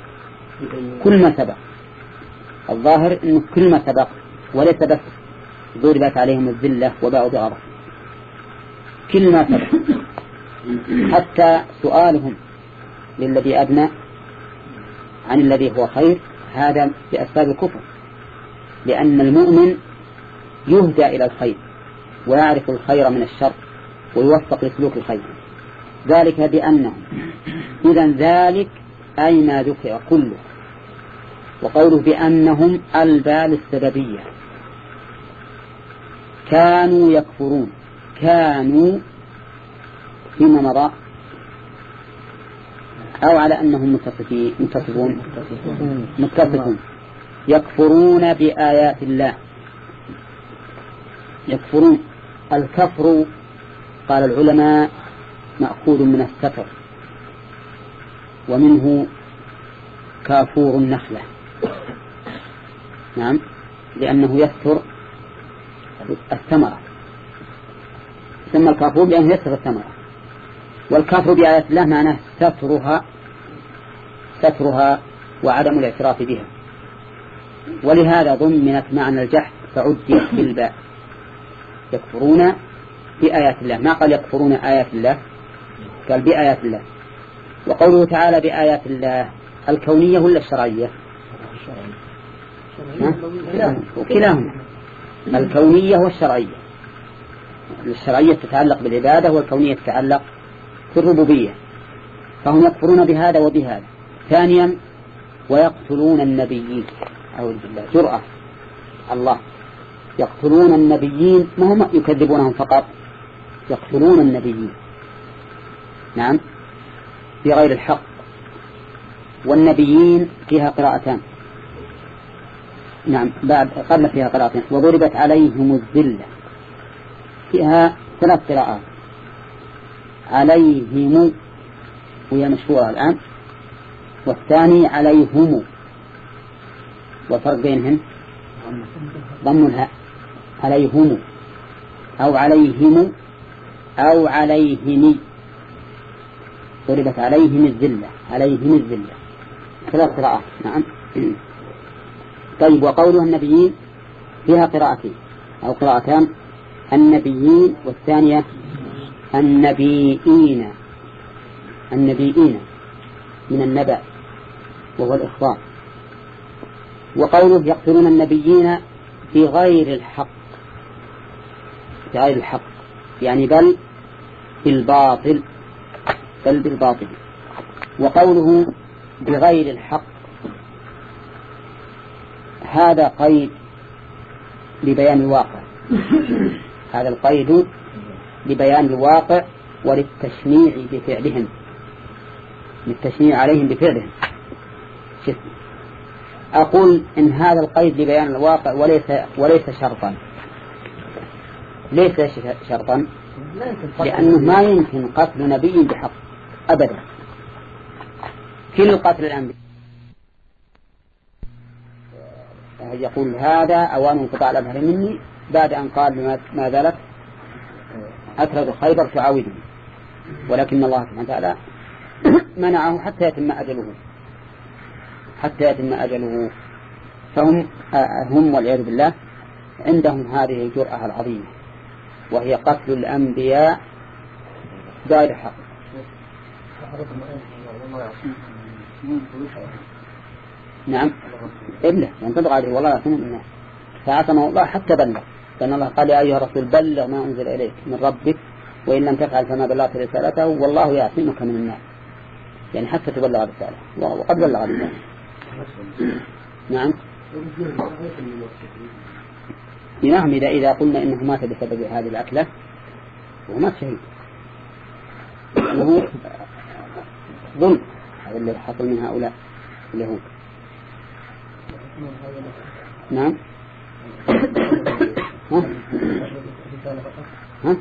كل ما سبق، الظاهر أنه كل ما سبق وليس بس ضربت عليهم الذلة وباءوا بغضب، كل ما سبق، حتى سؤالهم للذي أدنى عن الذي هو خير هذا بأسباب الكفر، لأن المؤمن يهدى إلى الخير ويعرف الخير من الشر ويوفق لسلوك الخير. ذلك بأنهم، إذن ذلك أي ما ذكر كله. وقوله بأنهم البال السببية، كانوا يكفرون، كانوا فيما مضى أو على أنهم متصفون متصفون يكفرون بآيات الله. يكفرون، الكفر قال العلماء مأخوذ من الستر، ومنه كافور النخلة. نعم، لأنه يستر الثمرة، ثم الكافور لأنه يستر الثمرة. والكافر بآيات الله معناه سترها سترها وعدم الاعتراف بها، ولهذا ضمنت معنى الجحد فعديت بالباء. يكفرون بآيات الله، ما قال يكفرون آيات الله، قال بآيات الله. وقوله تعالى بآيات الله الكونية ولا الشرعية؟ وكلاهما، الكونية والشرعية. الشرعية تتعلق بالعبادة والكونية تتعلق في الربوبية، فهم يكفرون بهذا وبهذا. ثانيا ويقتلون النبيين، أعوذ بالله، جرأة الله، يقتلون النبيين، ما هم يكذبونهم فقط، يقتلون النبيين. نعم، بغير الحق. والنبيين فيها قراءتان، نعم بعد قبل فيها قراءتين. وضربت عليهم الذلة، فيها ثلاث قراءات، عليهم وهي مشهورة الآن، والثاني عليهم، والفرق بينهم ضم الهاء، عليهم أو عليهم أو عليهم. ضربت عليهم الذلة، عليهم الذلة، ثلاث قراءات. نعم. طيب وقوله النبيين فيها قراءتين أو قراءتان، النبيين والثانية النبيين، النبيين من النبأ وهو الإخبار. وقوله يقتلون النبيين بغير الحق، بغير الحق يعني بل بالباطل، بل بالباطل. وقوله بغير الحق هذا قيد لبيان الواقع، هذا القيد لبيان الواقع وللتشنيع بفعلهم، للتشنيع عليهم بفعلهم. شف. أقول إن هذا القيد لبيان الواقع وليس وليس شرطا. ليس شرطا لأنه ما يمكن قتل نبي بحق أبدا. كل قتل الأنبياء يقول هذا أوان انقطاع الأبهر مني بعد أن قال ما ذلك أكرد خيبر تعاوده، ولكن الله سبحانه وتعالى منعه حتى يتم أجله، حتى يتم أجله. فهم هم والعياذ بالله عندهم هذه الجرأة العظيمة، وهي قتل الأنبياء بغير حق. نعم إبله ينطبق عليه والله يعصمه من الناس، فعصمه الله حتى بلغ، لأن الله قال يا أيها الرسول بلغ ما أنزل إليك من ربك وإن لم تفعل فما بلغت رسالته والله يعصمك من الناس، يعني حتى تبلغ الرسالة وقد بلغ الرسالة. نعم نعم إذا إذا قلنا إنه مات بسبب هذه الأكلة وهو مات شهيد، لأنه ظلم هذا اللي حصل من هؤلاء اليهود. نعم ها ها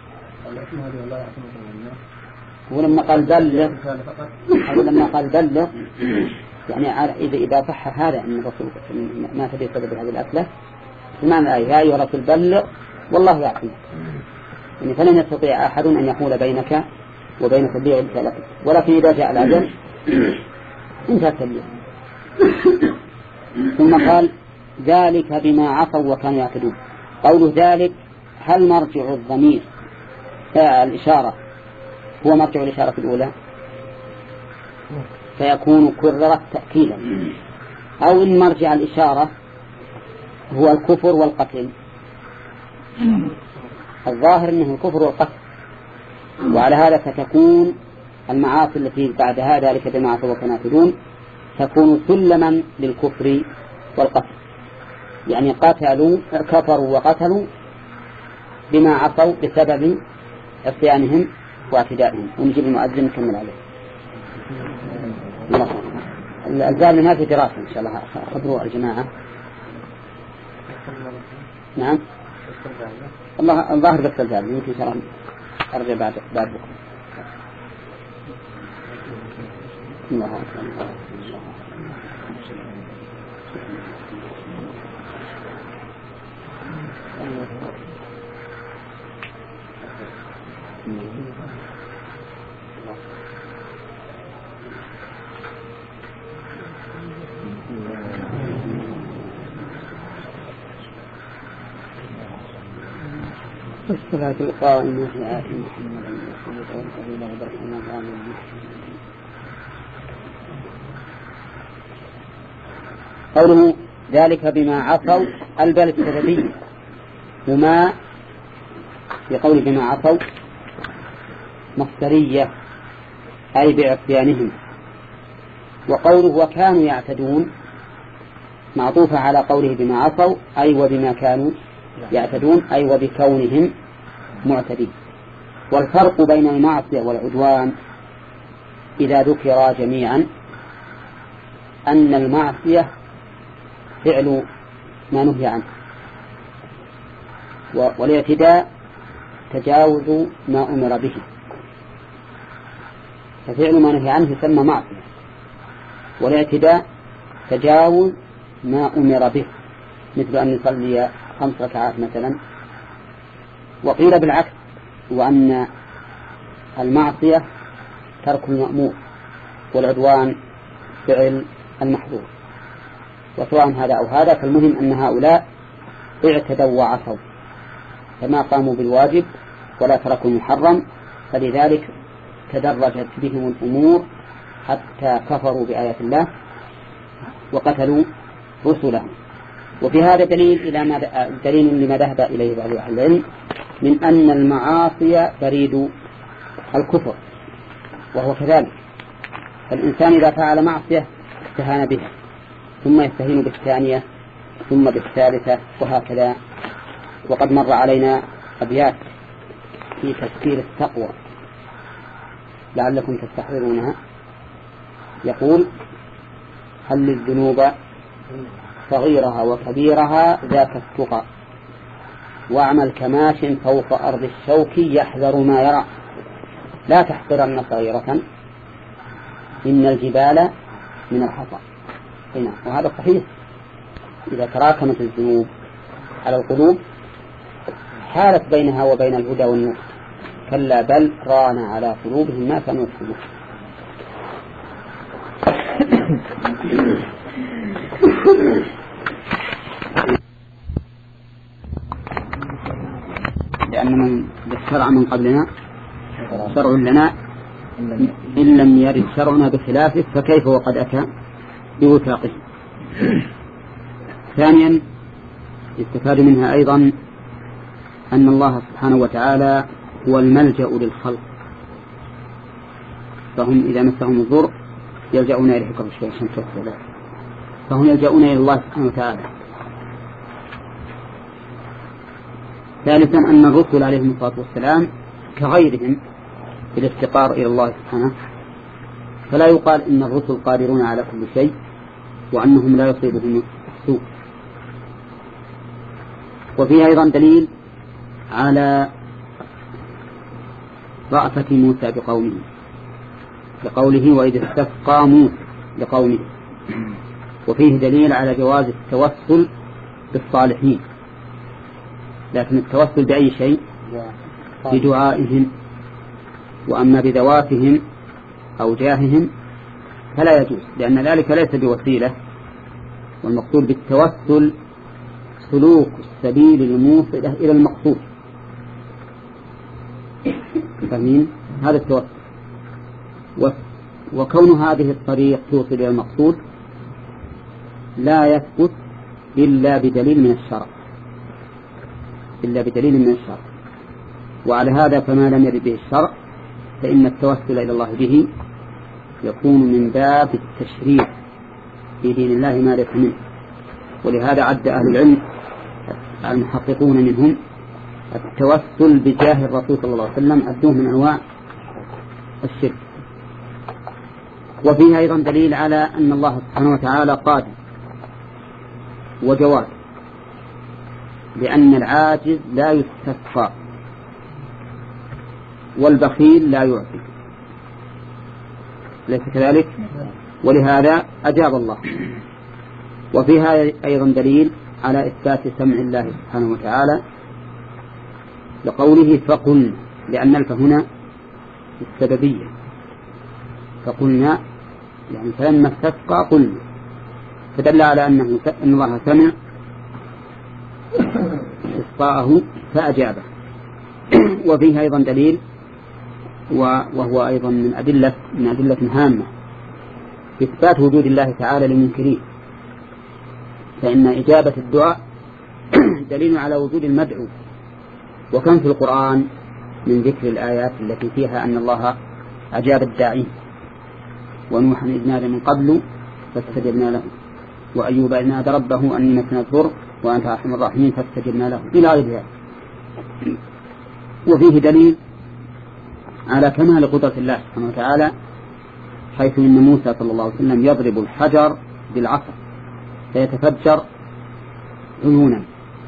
هو لما قال بلغ، هو لما قال بلغ يعني إذا إذا صح هذا أن الرسول مات بسبب هذه الأكلة بمعنى الآية يا أيها الرسول بلغ والله يعصمك، يعني فلن يستطيع أحد أن يحول بينك وبين تبليغ رسالتك، ولكن إذا جاء الأجل انتهى التبليغ. ثم قال ذلك بما عصوا وكانوا يعتدون. قوله ذلك هل مرجع الضمير الإشارة هو مرجع الإشارة الأولى فيكون كررت تأكيدا، أو إن مرجع الإشارة هو الكفر والقتل. الظاهر أنه الكفر والقتل، وعلى هذا فتكون المعاصي التي بعد هذا ذلك بما عصوا وكانوا يعتدون تكون سلما للكفر والقتل، يعني قتلوا كفروا وقتلوا بما عصوا بسبب عصيانهم واعتدائهم. ونجيب المؤذن نكمل عليه. الزال ما في دراسة إن شاء الله، خبروا الجماعة. نعم الله الظاهر بس الزال يمكن إن شاء الله أرجع بعد بعد بكرة. الله أكبر. الصلاة القائمة في آخر محمد قوله ذلك بما عصوا البال السببية، وما في قوله بما عصوا مصدرية أي بعصيانهم. وقوله وكانوا يعتدون معطوفة على قوله بما عصوا أي وبما كانوا يعتدون أي وبكونهم معتدين. والفرق بين المعصية والعدوان إذا ذكر جميعا أن المعصية فعل ما نهي عنه، والاعتداء تجاوز ما أمر به، ففعل ما نهي عنه يسمى معصية، والاعتداء تجاوز ما أمر به، مثل أن نصلي خمس ركعات مثلا. وقيل بالعكس، وأن المعصية ترك المأمور والعدوان فعل المحظور. وسواء هذا أو هذا، فالمهم أن هؤلاء اعتدوا وعصوا، فما قاموا بالواجب ولا تركوا المحرم، فلذلك تدرجت بهم الأمور حتى كفروا بآيات الله وقتلوا رسلهم. وفي هذا دليل إلى ما دليل لما ذهب إليه بعض أهل العلم من أن المعاصي بريد الكفر، وهو كذلك. فالإنسان إذا فعل معصية استهان بها، ثم يستهين بالثانية، ثم بالثالثة، وهكذا. وقد مر علينا أبيات في تفسير التقوى لعلكم تستحضرونها. يقول: هل للذنوب صغيرها وكبيرها ذاك التقى، واعمل كماش فوق أرض الشوك يحذر ما يرى، لا تحقرن صغيرة إن الجبال من الحصى. هنا وهذا صحيح. إذا تراكمت الذنوب على القلوب حالت بينها وبين الهدى والنور، كلا بل ران على قلوبهم ما كانوا يكسبون. لأن من الشرع من قبلنا شرع لنا إن لم يرد شرعنا بخلافه، فكيف وقد أتى بوثاقه. ثانيا يستفاد منها أيضا أن الله سبحانه وتعالى هو الملجأ للخلق، فهم إذا مسهم الضر يلجؤون إليه كرب الشيء عشان توفوا، فهم يلجؤون إلى الله سبحانه وتعالى. ثالثا أن الرسل عليهم الصلاة والسلام كغيرهم في الافتقار إلى الله سبحانه، فلا يقال إن الرسل قادرون على كل شيء وأنهم لا يصيبهم السوء. وفيه أيضا دليل على رأفة موسى بقومه، لقوله: وإذ استسقى موسى لقومه. وفيه دليل على جواز التوسل بالصالحين، لكن التوسل بأي شيء؟ بدعائهم، وأما بذواتهم أو جاههم فلا يجوز، لأن ذلك ليس بوسيلة، والمقصود بالتوسل سلوك السبيل الموصلة إلى المقصود. فاهمين؟ هذا التوسل. وكون هذه الطريق توصل إلى المقصود لا يثبت إلا بدليل من الشرع، إلا بدليل من الشرع. وعلى هذا فما لم يرد به الشرع فإن التوسل إلى الله به يكون من باب التشريع في دين الله ما ليس منه. ولهذا عد أهل العلم المحققون منهم التوسل بجاه الرسول صلى الله عليه وسلم أدوه من أنواع الشرك. وفيه أيضا دليل على أن الله سبحانه وتعالى قادر وجواد، لأن العاجز لا يستسقى والبخيل لا يعطي، ليس كذلك؟ ولهذا أجاب الله. وفيها أيضا دليل على إثبات سمع الله سبحانه وتعالى لقوله: فقلنا، لأن الف هنا السببية، فقلنا يعني فلما استسقى قلنا، فدل على أنه أن الله سمع استسقاءه فأجابه. وفيه أيضا دليل وهو أيضا من أدلة من أدلة هامة إثبات وجود الله تعالى للمنكرين، فإن إجابة الدعاء دليل على وجود المدعو. وكم في القرآن من ذكر الآيات التي فيها أن الله أجاب الداعين، ونوحا إذ نادى من قبل فاستجبنا له، وأيوب إذ نادى ربه أني مسني الضر وأنت أرحم الراحمين فاستجبنا له، إلى غير ذلك. وفيه دليل على كمال قدرة الله سبحانه وتعالى، حيث إن موسى صلى الله عليه وسلم يضرب الحجر بالعصا فيتفجر عيونا،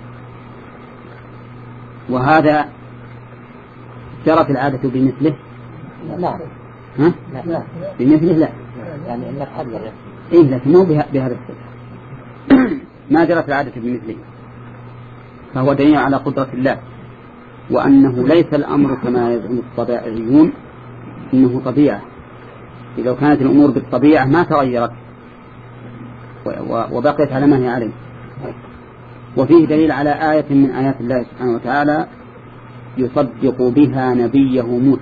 وهذا جرت العادة بمثله؟ لا ها؟ لا بمثله لا، يعني إنك حجر إيه، لكن مو بهذا السبب. ما جرت العادة بمثله، فهو دليل على قدرة الله، وأنه ليس الأمر كما يزعم الطبيعيون إنه طبيعة. إذا كانت الأمور بالطبيعة ما تغيرت، وبقيت على ما هي عليه. وفيه دليل على آية من آيات الله سبحانه وتعالى يصدق بها نبيه موسى،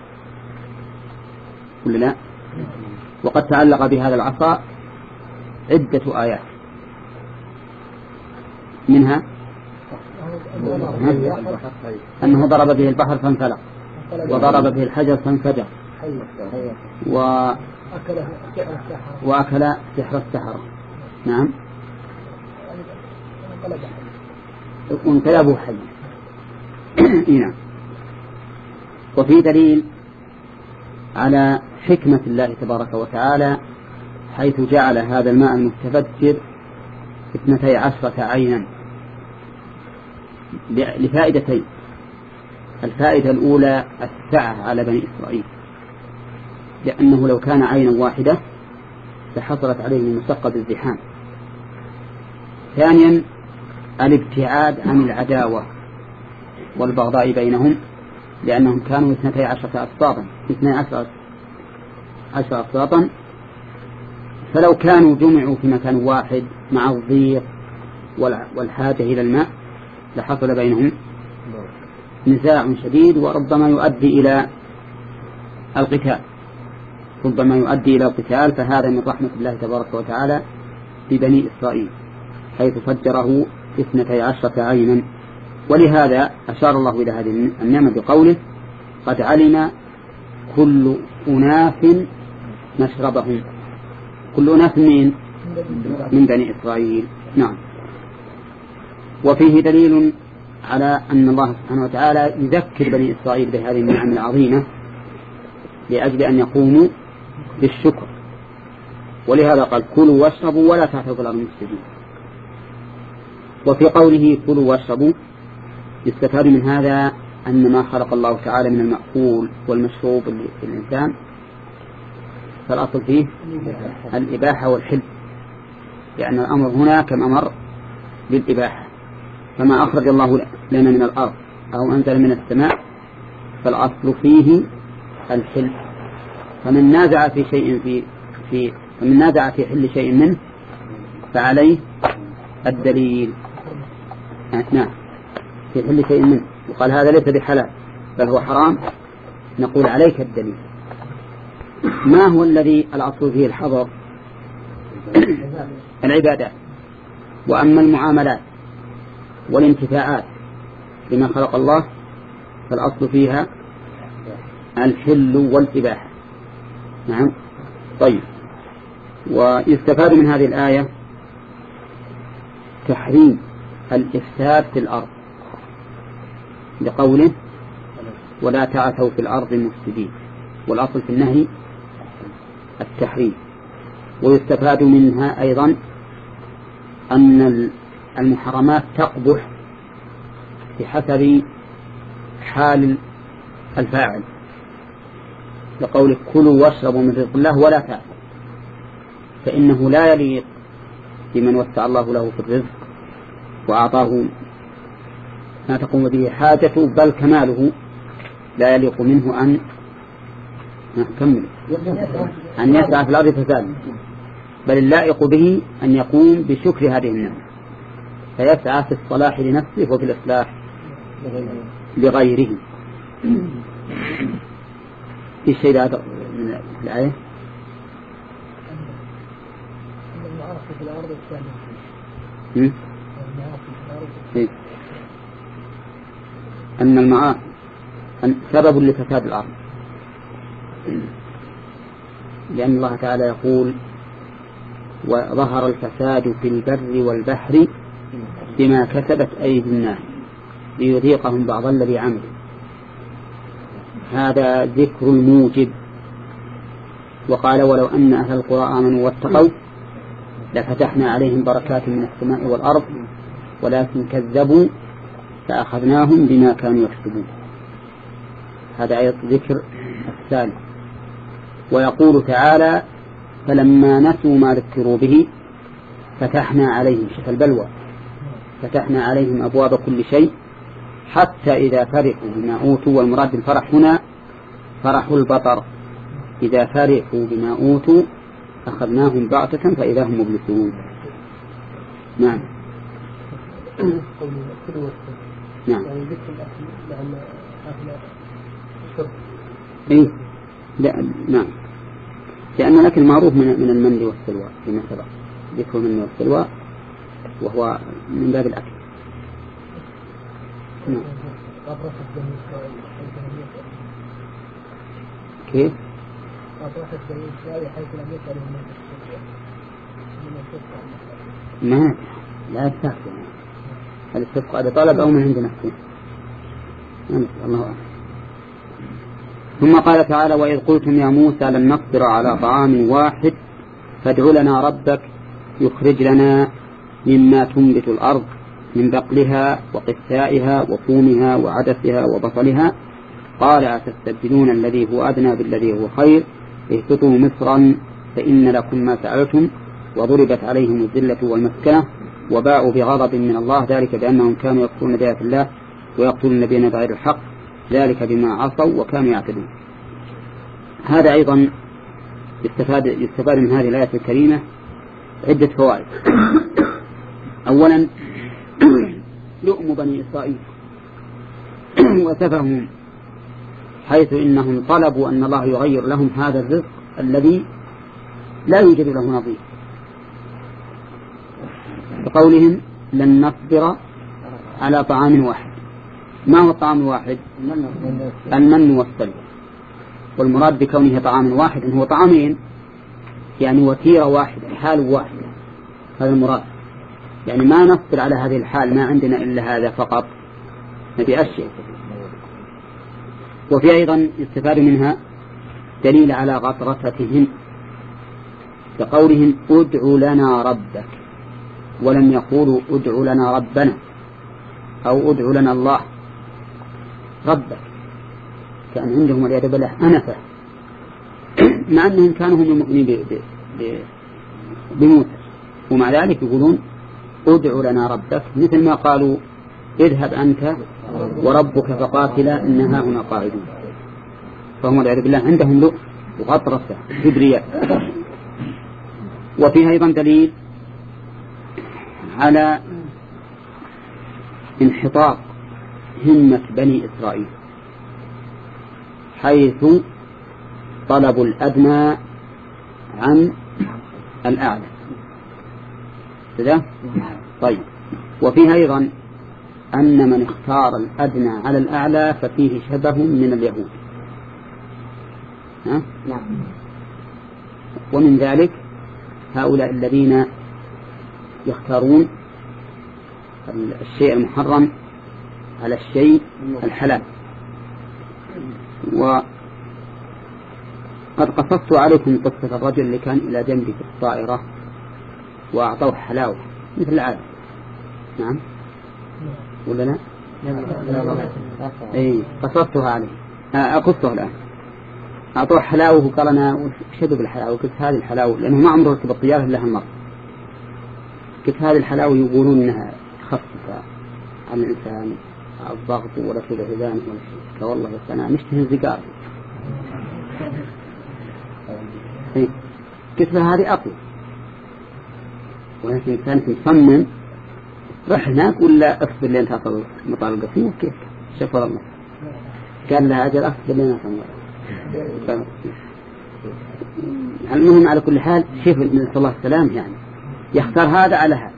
ولا لا؟ وقد تعلق بهذا العصا عدة آيات، منها أنه ضرب به البحر فانفلق، وضرب به الحجر فانفجر، و... وأكل سحر السحرة. نعم، وانقلبوا حيا. نعم. وفي دليل على حكمة الله تبارك وتعالى حيث جعل هذا الماء المتفجر اثنتي عشرة عينا لفائدتين. الفائدة الأولى السعة على بني إسرائيل، لأنه لو كان عينا واحدة لحصلت عليه مشقة الزحام. ثانيا الابتعاد عن العداوة والبغضاء بينهم، لأنهم كانوا اثنتي عشرة أسباطا اثنتي عشرة عشر أسباطا، فلو كانوا جمعوا في مكان واحد مع الضيق والحاجة إلى الماء لحصل بينهم نزاع شديد، وربما يؤدي إلى القتال ربما يؤدي إلى القتال. فهذا من رحمة الله تبارك وتعالى ببني إسرائيل حيث فجره اثنتي عشرة عينا. ولهذا أشار الله إلى هذه النعمة بقوله قد علم كل أناس مشربهم. كل أناس من من بني إسرائيل. نعم. وفيه دليل على أن الله سبحانه وتعالى يذكر بني إسرائيل بهذه النعم العظيمة لأجل أن يقوموا بالشكر، ولهذا قال كلوا واشربوا ولا تعثوا في الأرض مفسدين. وفي قوله كلوا واشربوا يستفاد من هذا أن ما خلق الله تعالى من المأكول والمشروب للإنسان فالأصل فيه الإباحة والحل، لأن الأمر هنا كما أمر بالإباحة. فما أخرج الله لنا من الأرض أو أنزل من السماء فالأصل فيه الحل. فمن نازع في شيء في في فمن نازع في حل شيء منه فعليه الدليل. نعم، في حل شيء منه وقال هذا ليس بحلال بل هو حرام، نقول عليك الدليل. ما هو الذي الأصل فيه الحظر؟ العبادات. وأما المعاملات والانتفاعات بما خلق الله فالأصل فيها الحل والإباحة. نعم. طيب. ويستفاد من هذه الآية تحريم الإفساد في الأرض لقوله ولا تعثوا في الأرض مفسدين، والأصل في النهي التحريم. ويستفاد منها أيضا أن المحرمات تقبح بحسب حال الفاعل، لقول كلوا واشربوا من رزق الله ولا تعثوا، فإنه لا يليق بمن وسع الله له في الرزق وأعطاه ما تقوم به حاجته بل كماله، لا يليق منه أن نكمل أن يسعى في الأرض فسادا، بل اللائق به أن يقوم بشكر هذه النعمة فيسعى في الصلاح لنفسه وفي الإصلاح لغيره. في شيء لا من الآية في الأرض إيه؟ أن المعاصي سبب لفساد الأرض، لأن الله تعالى يقول وظهر الفساد في البر والبحر بما كسبت أيدي الناس ليذيقهم بعض الذي عملوا. هذا ذكر الموجب. وقال ولو أن أهل القرى آمنوا واتقوا لفتحنا عليهم بركات من السماء والأرض ولكن كذبوا فأخذناهم بما كانوا يكسبون. هذا أيضا ذكر الثالث. ويقول تعالى فلما نسوا ما ذكروا به فتحنا عليهم شف البلوى فتحنا عليهم أبواب كل شيء حتى إذا فرحوا بما أوتوا، والمراد بالفرح هنا فرح البطر، إذا فرحوا بما أوتوا أخذناهم بغتة فإذا هم مبلسون. نعم. نعم. إيه؟ لا نعم، لأن الأكل معروف من من المن والسلوى فيما سبق، ذكر المن والسلوى وهو من باب الأكل. نعم. كيف؟ ما لا يستحسن هل الصدق هذا طلب أو من عند نفسه؟ الله أعلم. ثم قال تعالى: وإذ قلتم يا موسى لن نصبر على طعام واحد فادع لنا ربك يخرج لنا مما تنبت الأرض من بقلها وقثائها وفومها وعدسها وبصلها قال أتستبدلون الذي هو أدنى بالذي هو خير اهبطوا مصرا فإن لكم ما سألتم وضربت عليهم الذلة والمسكنة وباءوا بغضب من الله ذلك بأنهم كانوا يكفرون بآيات الله ويقتلون النبيين بغير الحق ذلك بما عصوا وكانوا يعتدون. هذا أيضا يستفاد, يستفاد من هذه الآية الكريمة عدة فوائد. أولا لؤم بني إسرائيل وسفهم، حيث إنهم طلبوا أن الله يغير لهم هذا الرزق الذي لا يوجد له نظير، بقولهم لن نصبر على طعام واحد. ما هو الطعام الواحد؟ المن والسلوى. والمراد بكونه طعام واحد إن هو طعامين، يعني وتيرة واحدة، حال واحدة، هذا المراد. يعني ما نصبر على هذه الحال، ما عندنا إلا هذا فقط، نبي أشياء. وفي أيضا يستفاد منها دليل على غطرستهم كقولهم ادع لنا ربك، ولم يقولوا ادع لنا ربنا أو ادع لنا الله. ربك كان عندهم والعياذ بالله أنفة، مع أنهم كانوا هم المؤمنين بموسى، ومع ذلك يقولون ادع لنا ربك، مثل ما قالوا اذهب أنت وربك فقاتلا إنها هنا قاعدون. فهم والعياذ بالله عندهم لؤم وغطرسة كبرياء. وفيها أيضا دليل على انحطاط همة بني إسرائيل، حيث طلبوا الأدنى عن الأعلى. كذا؟ طيب. وفيها أيضا أن من اختار الأدنى على الأعلى ففيه شبه من اليهود. ها؟ نعم. ومن ذلك هؤلاء الذين يختارون الشيء المحرم على الشيء الحلال. وقد قصصت عليكم قصة الرجل اللي كان إلى جنبي في الطائرة وأعطوه حلاوة مثل العادة. نعم ولا لا؟ اي قصصتها عليه، أقصها الآن. أعطوه حلاوة وقال أنا شبه بالحلاوة. قلت هذه الحلاوة لأنه ما عمره ركب الطيارة إلا هالمرة. قلت هذه الحلاوة يقولون أنها تخفف عن الإنسان الضغط ولا شبه ذلك ولا شيء. فوالله بس أنا مشتهي الزقار. قلت له هذه أقوى، ولكن كانت مصمم رح هناك ولا أصبر لين تصل مطار القصيم. كيف شفر الله قال لها أجل أصبر لين تصل. المهم على كل حال شيخ النبي صلى الله عليه وسلم يعني يختار هذا على هذا.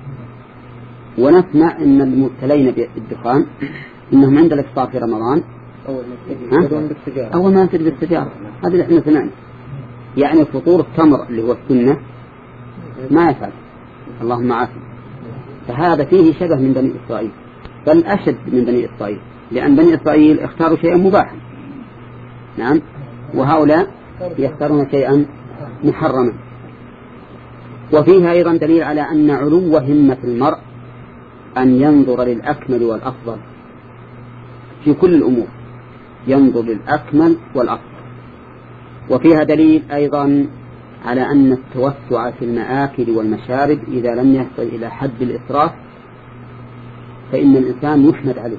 ونسمع أن المبتلين بالدخان إنهم عند الإفطار في رمضان أول ما يبتدئون بالسجارة. هذا اللي احنا سمعنا. يعني فطور التمر اللي هو السنة ما يفعل، اللهم عافية. فهذا فيه شبه من بني إسرائيل، بل أشد من بني إسرائيل، لأن بني إسرائيل اختاروا شيئا مباحا. نعم. وهؤلاء يختارون شيئا محرما. وفيها أيضا دليل على أن علو همة المرء أن ينظر للأكمل والأفضل في كل الأمور، ينظر للأكمل والأفضل. وفيها دليل أيضا على أن التوسع في المآكل والمشارب إذا لم يصل إلى حد الإسراف فإن الإنسان يحمد عليه،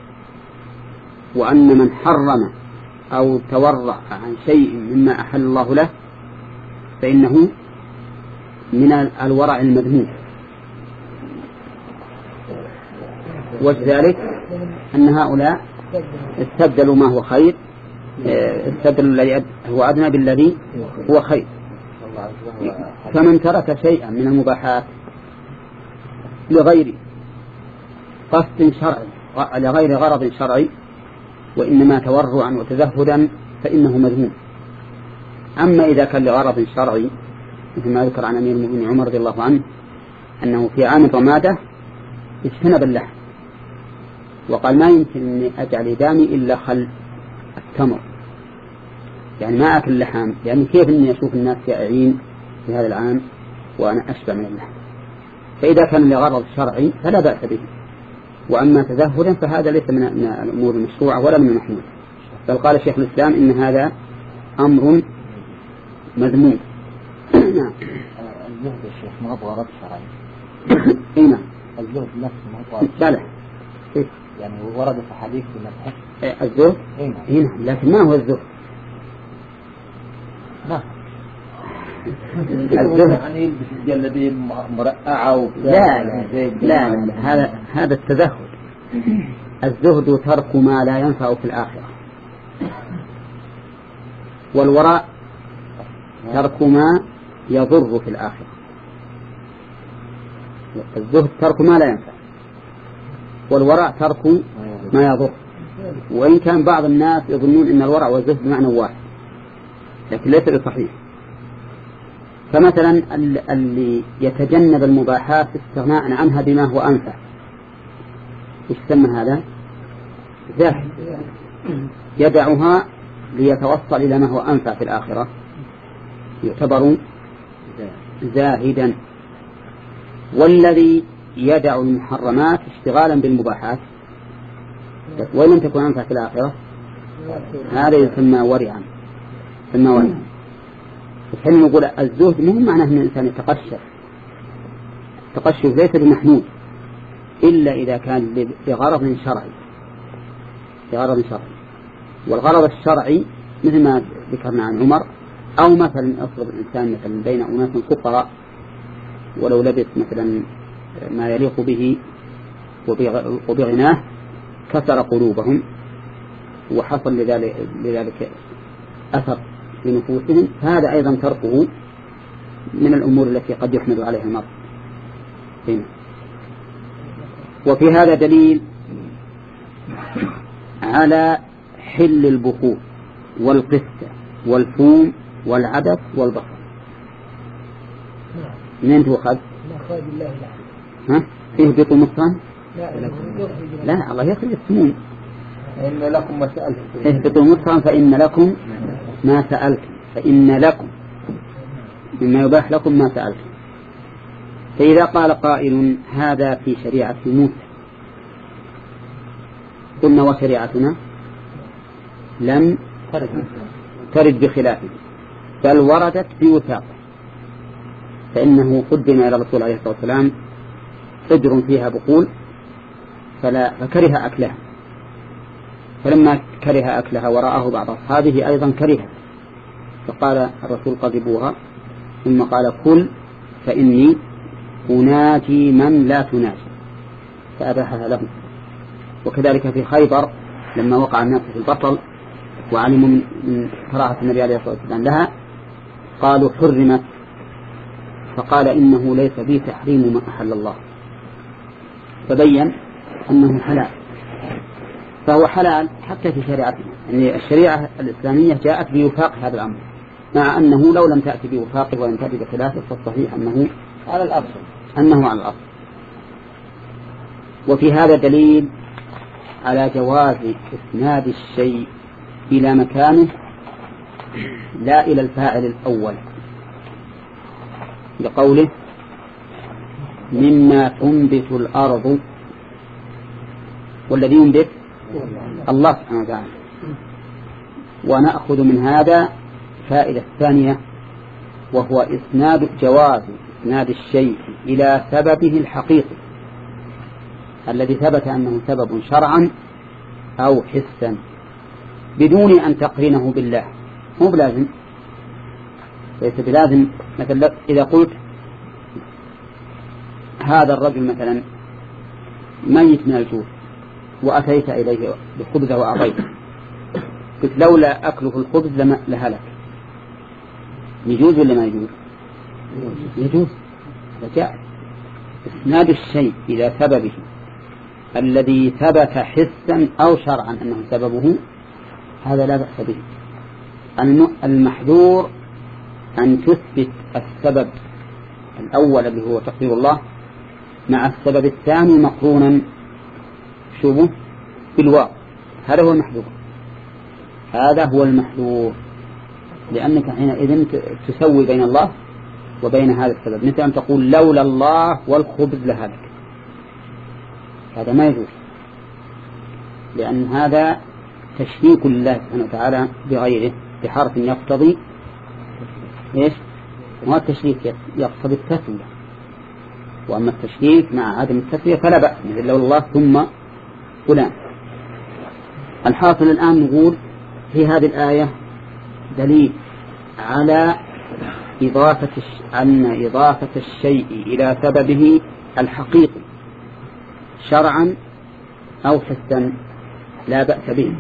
وأن من حرم أو تورع عن شيء مما أحل الله له فإنه من الورع المذموم. وذلك أن هؤلاء استبدلوا ما هو خير، استبدلوا الذي هو أدنى بالذي هو خير. فمن ترك شيئا من المباحات لغير قصد شرعي لغير غرض شرعي وإنما تورعا وتزهدا فإنه مذموم. أما إذا كان لغرض شرعي مثل ما ذكر عن أمير المؤمنين عمر رضي الله عنه أنه في عام الرمادة اجتنب اللحم وقال ما يمكن أن أجعل دامي إلا خل التمر، يعني ما أكل اللحم، يعني كيف أني أشوف الناس جائعين في هذا العام وأنا أشبع من اللحم. فإذا كان لغرض شرعي فلا بأس به، وأما تزهدا فهذا ليس من الأمور المشروعة ولا من المحمود، بل قال شيخ الإسلام إن هذا أمر مذموم. نعم. الزهد يا شيخ ما هو غرض شرعي. اي نعم. الزهد نفسه ما هو بلى. يعني ورد في حديث بمدحه. الزهد؟ اي نعم، لكن ما هو الزهد؟ نعم. الزهد يعني يلبس الجلابيه مرقعه لا لا لا لا هذا هذا التزهد. الزهد ترك ما لا ينفع في الآخرة، والوراء ترك ما يضر في الآخرة. الزهد ترك ما لا ينفع، والوراء ترك ما يضر. وإن كان بعض الناس يظنون أن الورع والزهد بمعنى واحد، لكن ليس بصحيح. فمثلا اللي يتجنب المباحات استغناء عنها بما هو أنفع، يسمى هذا زاهد، يدعها ليتوصل إلى ما هو أنفع في الآخرة، يعتبر زاهدا. والذي يدع المحرمات اشتغالا بالمباحات وإن لم تكن أنفع في الآخرة هذا يسمى ورعا، يسمى ورعا. حين نقول الزهد مهم معناه أن الإنسان يتقشف. التقشف ليس بمحمود إلا إذا كان لغرض شرعي، لغرض شرعي. والغرض الشرعي مثل ما ذكرنا عن عمر، أو مثلا أصرف الإنسان مثلا بين أناس فقراء ولو لبس مثلا ما يليق به وبغناه كسر قلوبهم وحصل لذلك, لذلك أثر في نفوسهم، هذا أيضا تركه من الأمور التي قد يحمد عليها المرء. وفي هذا دليل على حل البخور والقسة والفوم والعدس والبصل. من أنت وخذ؟ ها؟ فيه بيط المصان؟ لا, لا الله يخرج السموم. إن لكم ما سألتم. اهبطوا مصرا فإن لكم ما سألتم، فإن لكم مما يباح لكم ما سألتم. فإذا قال قائل هذا في شريعة موسى قلنا وشريعتنا لم ترد بخلافه بل وردت بوثاقه، فإنه قدم إلى الرسول عليه الصلاة والسلام حجر فيها بقول فلا فكره أكلها، فلما كره أكلها ورآه بعض أصحابه أيضا كره، فقال الرسول قذبوها، ثم قال كل فإني أناجي من لا تناجي، فأباحها لهم. وكذلك في خيبر لما وقع الناس في البطل وعلموا من كراهة النبي عليه الصلاة والسلام لها قالوا حرمت، فقال إنه ليس بي تحريم ما أحل الله، فبين أنه حلال، فهو حلال حتى في شريعتنا. يعني الشريعة الإسلامية جاءت بوفاق هذا الأمر، مع أنه لو لم تأتي بوفاقه ولم تأتي بخلافه فالصحيح أنه على الأصل أنه على الأصل. وفي هذا دليل على جواز إسناد الشيء إلى مكانه لا إلى الفاعل الأول، لقوله مما تنبت الأرض، والذي ينبت الله سبحانه وتعالى. ونأخذ من هذا فائدة ثانية، وهو إسناد جواز إسناد الشيء إلى سببه الحقيقي الذي ثبت أنه سبب شرعا أو حسا بدون أن تقرنه بالله، مو بلازم. ليس بلازم. مثلا إذا قلت هذا الرجل مثلا ميت من الجوع وأتيت إليه بخبزه وأعطيته، قلت لولا أكله الخبز لهلك، يجوز ولا ما يجوز؟ يجوز. فجاء إسناد الشيء إلى سببه الذي ثبت حسا أو شرعا أنه سببه، هذا لا بأس به. المحذور أن تثبت السبب الأول اللي هو تقدير الله مع السبب الثاني مقرونا شبه بالواو، هذا هو المحذور، هذا هو المحذور، لأنك حينئذ تسوي بين الله وبين هذا السبب. مثل أن تقول لولا الله والخبز لهلك، هذا ما يجوز، لأن هذا تشريك لله سبحانه وتعالى بغيره بحرف يقتضي إيش؟ ما التشريك يقتضي التسوية، وأما التشريك مع عدم التسوية فلا بأس، مثل لولا الله ثم فلان. الحاصل الآن نقول في هذه الآية دليل على إضافة أن إضافة الشيء إلى سببه الحقيقي شرعا أو حسا لا بأس به،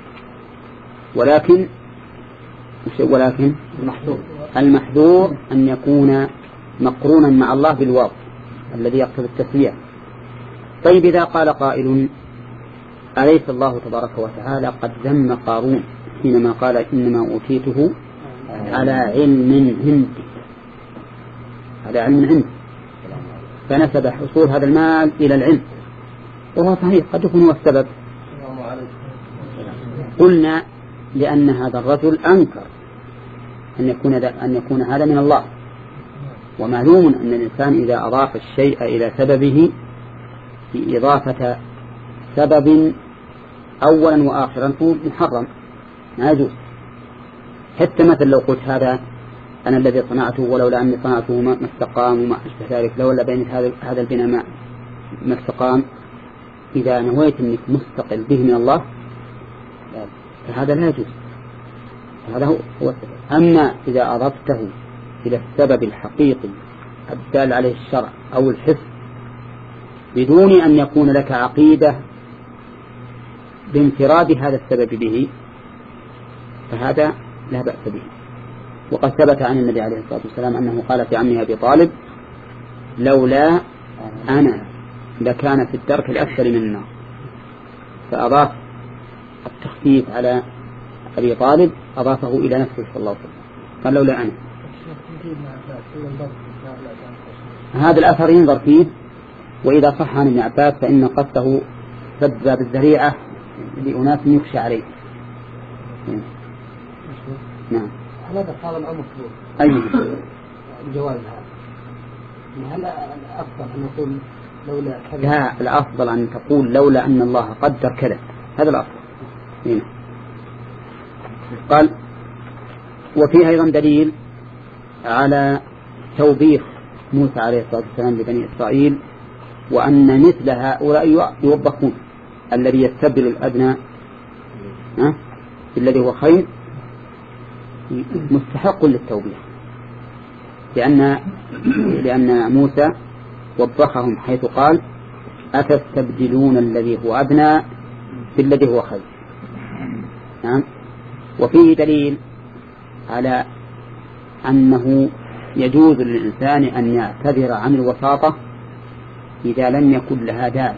ولكن ولكن المحذور المحذور أن يكون مقرونا مع الله بالواو الذي يقتضي التسوية. طيب إذا قال قائل أليس الله تبارك وتعالى قد ذم قارون حينما قال إنما أوتيته على علم عندي، على علم عندي، فنسب حصول هذا المال إلى العلم، وهو صحيح قد يكون هو السبب. قلنا لأن هذا الرجل أنكر أن يكون أن يكون هذا من الله، ومعلوم أن الإنسان إذا أضاف الشيء إلى سببه في إضافة سبب أولا وآخرا هو محرم ما يجوز. حتى مثل لو قلت هذا أنا الذي صنعته ولولا أني صنعته ما استقام وما أشبه ذلك، لولا بين هذا هذا البناء ما استقام، إذا نويت أنك مستقل به من الله فهذا لا يجوز، هذا هو السبب. أما إذا أضفته إلى السبب الحقيقي الدال عليه الشرع أو الحس بدون أن يكون لك عقيدة بانفراد هذا السبب به فهذا لا بأس به. وقد ثبت عن النبي عليه الصلاة والسلام أنه قال في عمه أبي طالب لولا أنا لكان في الدرك الأسفل من النار، فأضاف التخفيف على أبي طالب أضافه إلى نفسه صلى الله عليه وسلم، قال لولا أنا. هذا الأثر ينظر فيه، وإذا صح عن ابن عباس فإن قصده سد باب الذريعة لأناس يخشى عليه. نعم. هذا هذا الأمر أي الجواز هذا، هل الأفضل أن نقول لولا كذا؟ لا، الأفضل أن تقول لولا أن الله قدر كذا، هذا الأفضل. هنا قال وفيه أيضا دليل على توبيخ موسى عليه الصلاة والسلام لبني إسرائيل، وأن مثل هؤلاء يوبخون، الذي يستبدل الأدنى الذي هو خير مستحق للتوبيخ، لأن لأن موسى وبخهم حيث قال أتستبدلون الذي هو أدنى بالذي هو خير. نعم. وفيه دليل على أنه يجوز للإنسان أن يعتذر عن الوساطة إذا لم يكن لها داعي،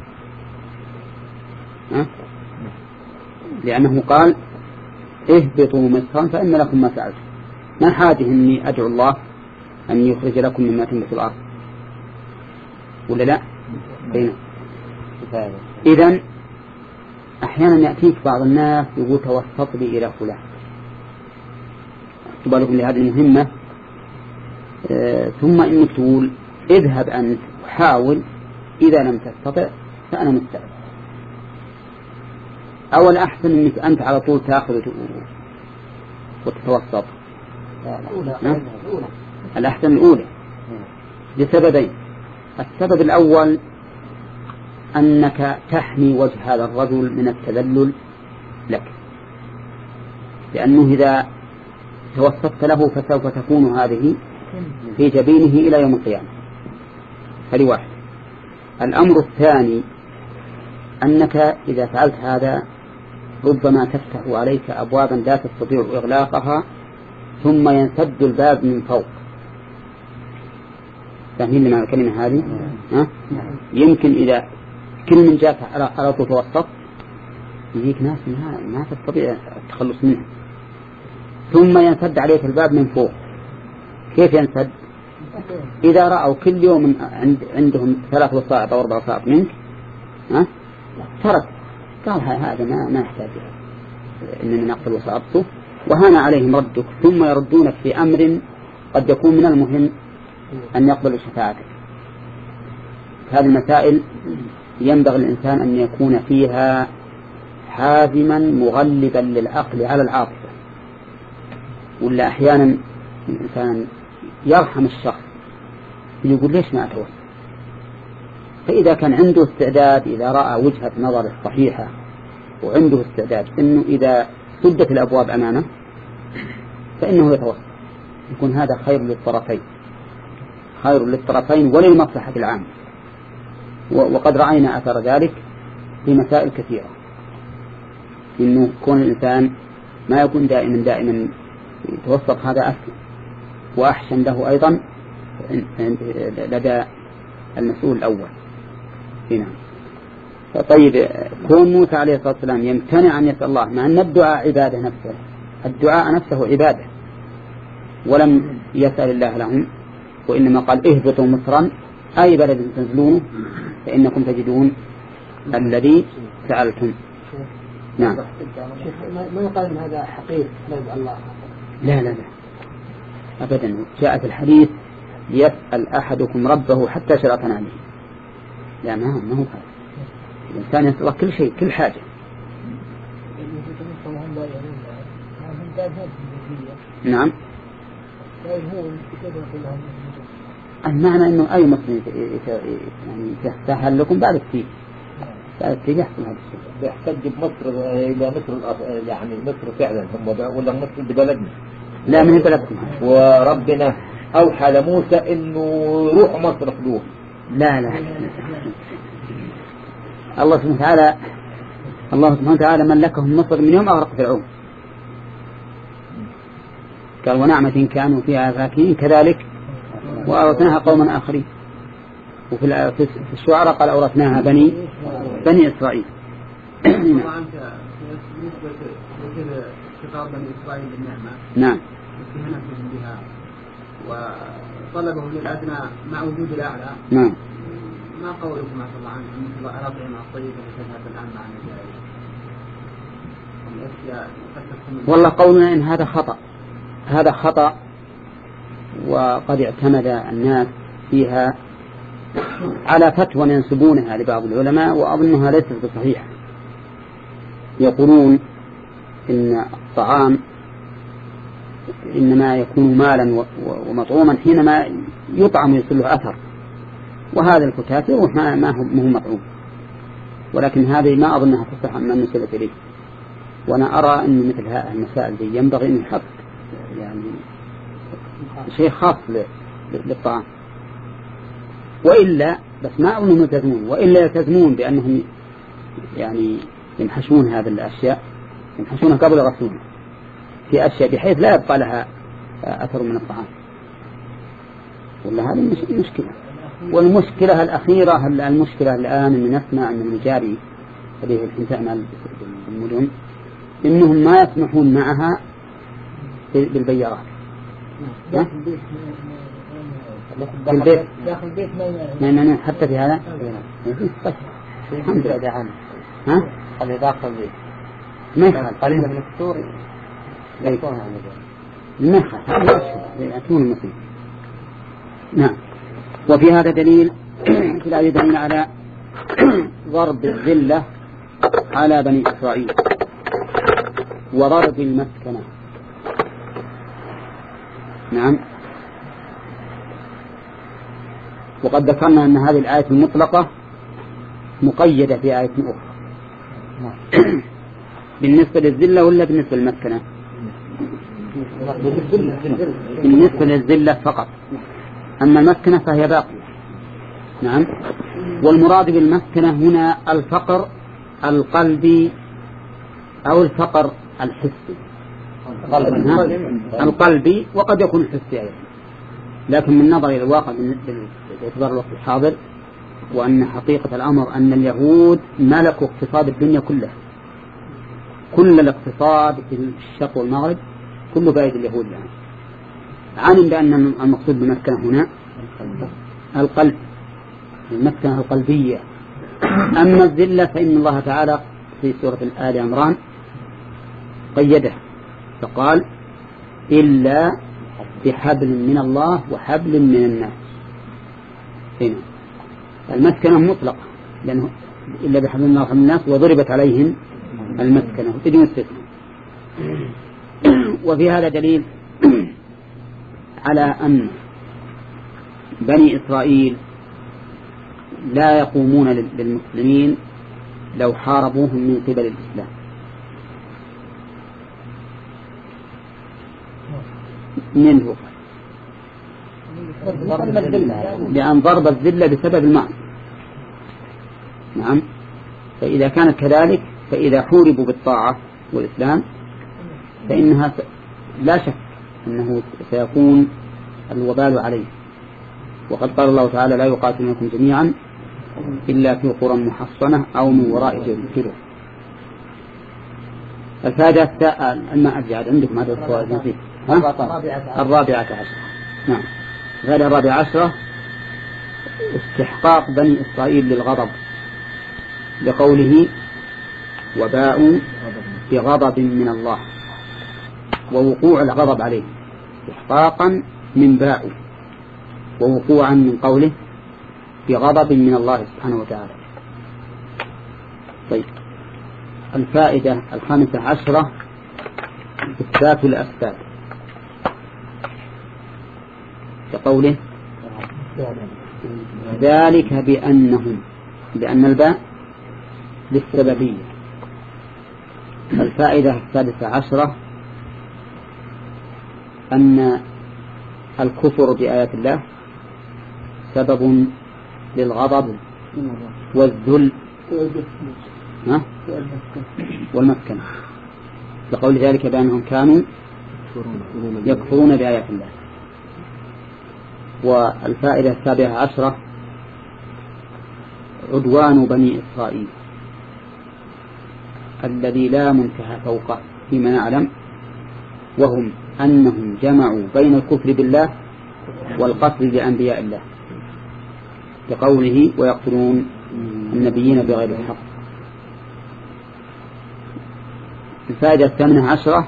لأنه قال اهبطوا مصرا فإن لكم ما سألتم، ما حاجة إني أدعو الله أن يخرج لكم مما تنبت الأرض ولا لا؟ بينا. إذن أحيانا يأتيك بعض الناس يقول توسط لي إلى فلان، تبالغ لهذه المهمة، آه ثم إنك تقول اذهب أنت وحاول، إذا لم تستطع فأنا مستعد. أو الأحسن إنك أنت على طول تأخذ وتتوسط. الأحسن الأولى لسببين. السبب الأول أنك تحمي وجه هذا الرجل من التذلل لك، لأنه إذا توسطت له فسوف تكون هذه في جبينه إلى يوم القيامة. هذه واحد. الأمر الثاني أنك إذا فعلت هذا ربما تفتح عليك أبوابا لا تستطيع إغلاقها ثم ينسد الباب من فوق. فاهمين لما الكلمة هذه؟ ها؟ يمكن إذا كل من جاك على طول توسط يجيك ناس ما, ما تستطيع التخلص منها ثم ينسد عليك الباب من فوق. كيف ينسد؟ إذا رأوا كل يوم عند عندهم ثلاث وسائط أو أربع وسائط منك ها؟ ترك قال هذا ما ما يحتاج إننا نقبل وسائطه وهان عليهم ردك ثم يردونك في أمر قد يكون من المهم أن يقبلوا شفاعتك. هذه المسائل ينبغي الإنسان أن يكون فيها حازما مغلبا للعقل على العاطفة. ولا أحيانا الإنسان يرحم الشخص يقول ليش ما أتوسط. فإذا كان عنده استعداد إذا رأى وجهة نظر صحيحة وعنده استعداد إنه إذا سدت الأبواب أمامه فإنه يتوسط يكون هذا خير للطرفين خير للطرفين وللمصلحة العامة. وقد رأينا أثر ذلك في مسائل كثيرة إنه يكون الإنسان ما يكون دائما دائما يتوسط هذا أسلم وأحسن له أيضا لدى المسؤول الأول. هنا طيب كون موسى عليه الصلاة والسلام يمتنع أن يسأل الله مع أن الدعاء عبادة نفسه الدعاء نفسه عبادة ولم يسأل الله لهم وإنما قال اهبطوا مصرا أي بلد تنزلونه فإنكم تجدون الذي سألتم. نعم. ما يقال أن هذا حقيقي لا يدعى الله. لا لا لا أبدا. جاء في الحديث يسأل أحدكم ربه حتى شرطنا عليه. لا ما هو ما هو هذا. الإنسان يسأل كل شيء كل حاجة. نعم. المعنى إنه أي مسلم يعني يستحل لكم بعد كثير بعد كثير يحصل هذا الشيء. بيحتاج بمصر إلى مصر يعني مصر فعلا هم ولا مصر ببلدنا. لا من بلدكم. وربنا أوحى لموسى إنه يروح مصر خذوه. لا لا الله سبحانه وتعالى الله سبحانه وتعالى ملكهم مصر من يوم أغرق فرعون. قال ونعمة كانوا فيها فاكهين كذلك وأورثناها قوما آخرين. وفي في الشعراء قال أورثناها بني بني إسرائيل. خطاب بني إسرائيل بالنعمة. نعم. واستهانتهم بها وطلبهم للأدنى مع وجود الأعلى. نعم. ما قولكم ما شاء الله عنه مثل أراضينا الطيبة تذهب الآن مع النجائب. والله قولنا إن هذا خطأ هذا خطأ وقد اعتمد الناس فيها على فتوى ينسبونها لبعض العلماء وأظنها ليست بصحيحة. يقولون إن الطعام إنما يكون مالا ومطعوما حينما يطعم يصل له أثر وهذا الفتاة يروح ما ما هو مطعوم. ولكن هذه ما أظنها تصح أن نسبت إليه. وأنا أرى أن مثل هذه المسائل دي ينبغي أن يحط يعني شيء خاص للطعام. وإلا بس ما أظنهم يلتزمون وإلا يلتزمون بأنهم يعني ينحشون هذه الأشياء ينحشونها قبل غسلها في أشياء بحيث لا يبقى لها أثر من الطعام. ولا هذه المشكلة. والمشكلة الأخيرة المشكلة الآن أن نسمع أن المجاري هذه الحنتان المدن إنهم ما يسمحون معها بالبيارات. في البيت داخل البيت ما حتى في هذا الحمد لله عنه. ها خلي داخل البيت ما يخالف قليلا من السور يكونها ما يخالف يأتون المصير. نعم. وفي هذا دليل في الآية دليل على ضرب الذلة على بني إسرائيل وضرب المسكنة. نعم. وقد ذكرنا أن هذه الآية المطلقة مقيدة في آية أخرى بالنسبة للذلة ولا بالنسبة للمسكنة؟ بالنسبة للذلة فقط، أما المسكنة فهي باقية. نعم. والمراد بالمسكنة هنا الفقر القلبي أو الفقر الحسي، القلبي وقد يكون الحسي أيضا، لكن من نظر إلى الواقع باعتبار الوقت الحاضر، وأن حقيقة الأمر أن اليهود ملكوا اقتصاد الدنيا كلها، كل الاقتصاد في الشرق والمغرب كله بأيدي اليهود يعني. علم بأن المقصود بالمسكنة هنا القلب، المسكنة القلبية. أما الذلة فإن الله تعالى في سورة آل عمران قيده فقال إلا بحبل من الله وحبل من الناس. هنا المسكنة مطلقة لأنه إلا بحبل من الله وحبل من الناس، وضربت عليهم المسكنة بدون استثناء. وفي هذا دليل على أن بني إسرائيل لا يقومون للمسلمين لو حاربوهم من قبل الإسلام، منه لأن ضرب الذلة بسبب المعنى. نعم. فإذا كانت كذلك فإذا حوربوا بالطاعة والإسلام فإنها لا شك أنه سيكون الوبال عليه. وقد قال الله تعالى لا يقاتلونكم جميعا إلا في قرى محصنة أو من وراء جدر. الفائدة ما أجعل عندكم هذا الصواب نصيب الرابعة عشرة. نعم. الفائدة الرابعة عشرة استحقاق بني إسرائيل للغضب لقوله وباءوا بغضب من الله، ووقوع الغضب عليه استحقاقا من باء، ووقوعا من قوله بغضب من الله سبحانه وتعالى. طيب الفائدة الخامسة عشرة إثبات الأسباب كقوله ذلك بأنهم، بأن الباء للسببية. الفائدة السادسة عشرة أن الكفر بآيات الله سبب للغضب والذل والمسكنة، لقول ذلك بأنهم كانوا يكفرون بآيات الله. والفائدة السابعة عشرة عدوان بني إسرائيل الذي لا منتهى فوقه فيما نعلم، وهم أنهم جمعوا بين الكفر بالله والقتل بأنبياء الله كقوله ويقتلون النبيين بغير الحق. الفائدة الثامنة عشرة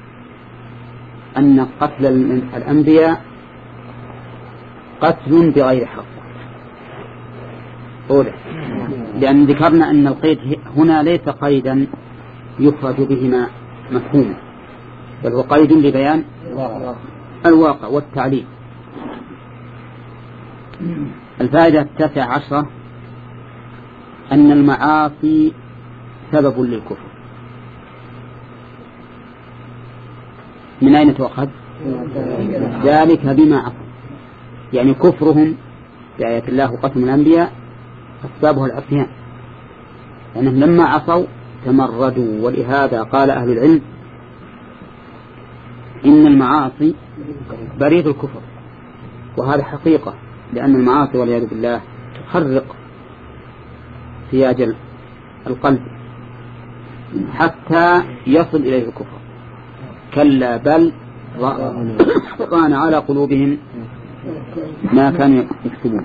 أن قتل الأنبياء قتل بغير حق، أولا لأن ذكرنا أن القيد هنا ليس قيدا يخرج بهما مفهوما، بل هو قيد لبيان الواقع والتعليل. الفائدة التاسعة عشرة أن المعاصي سبب للكفر. من أين تؤخذ؟ ذلك بما عصوا، يعني كفرهم بآيات الله وقتل الأنبياء أسبابه العصيان، لأنهم يعني لما عصوا تمردوا. ولهذا قال أهل العلم إن المعاصي بريد الكفر، وهذا حقيقة، لأن المعاصي والعياذ بالله تخرق سياج القلب حتى يصل إليه الكفر. كلا بل ران على قلوبهم ما كانوا يكتبون.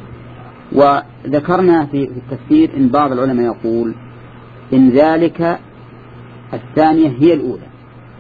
وذكرنا في التفسير إن بعض العلماء يقول إن ذلك الثانية هي الأولى،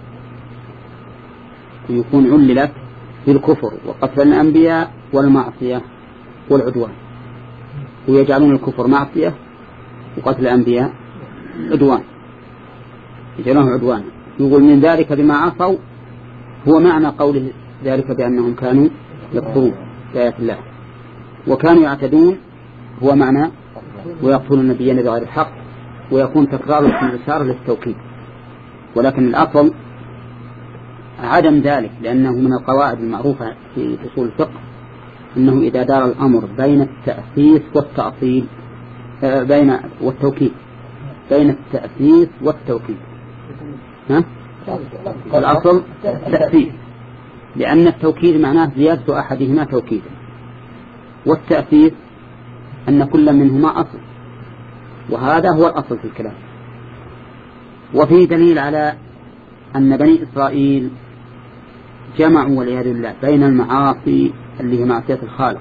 ويكون عللت في الكفر وقتل الأنبياء والمعصية والعدوان، ويجعلون الكفر معصية وقتل الأنبياء عدوان، يجعلونه عدوان. يقول من ذلك بما عصوا هو معنى قوله ذلك بأنهم كانوا يكفرون بآيات الله وكانوا يعتدون، هو معنى ويقتلون النبيين بغير الحق، ويكون تكرار الإشارة للتوكيد. ولكن الأصل عدم ذلك، لأنه من القواعد المعروفة في أصول الفقه أنه إذا دار الأمر بين التأسيس والتأصيل بين والتوكيد بين التأسيس والتوكيد ها؟ الأصل التأسيس، لأن التوكيد معناه زيادة أحدهما توكيدا، والتأسيس أن كل منهما أصل، وهذا هو الأصل في الكلام. وفي دليل على أن بني إسرائيل جمعوا والعياذ بالله بين المعاصي اللي هي معصية الخالق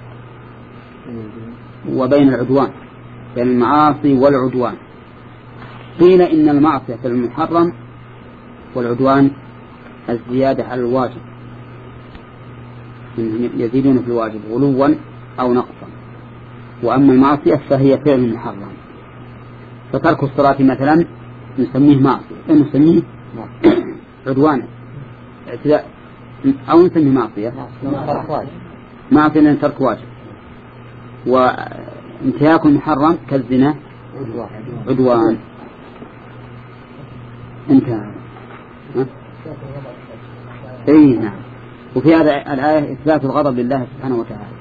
وبين العدوان، بين المعاصي والعدوان. قيل إن المعصية المحرم والعدوان الزيادة على الواجب، يزيدون في الواجب غلوا أو نقصا، وأما المعصية فهي فعل محرم. فترك الصلاة مثلا نسميه معصية نسميه عدوانا اعتداء، أو نسميه معصية معصية لأن ترك واجب. وانتهاك المحرم كالزنا عدوان. انتهى. اي نعم. وفي هذا الآية إثبات الغضب لله سبحانه وتعالى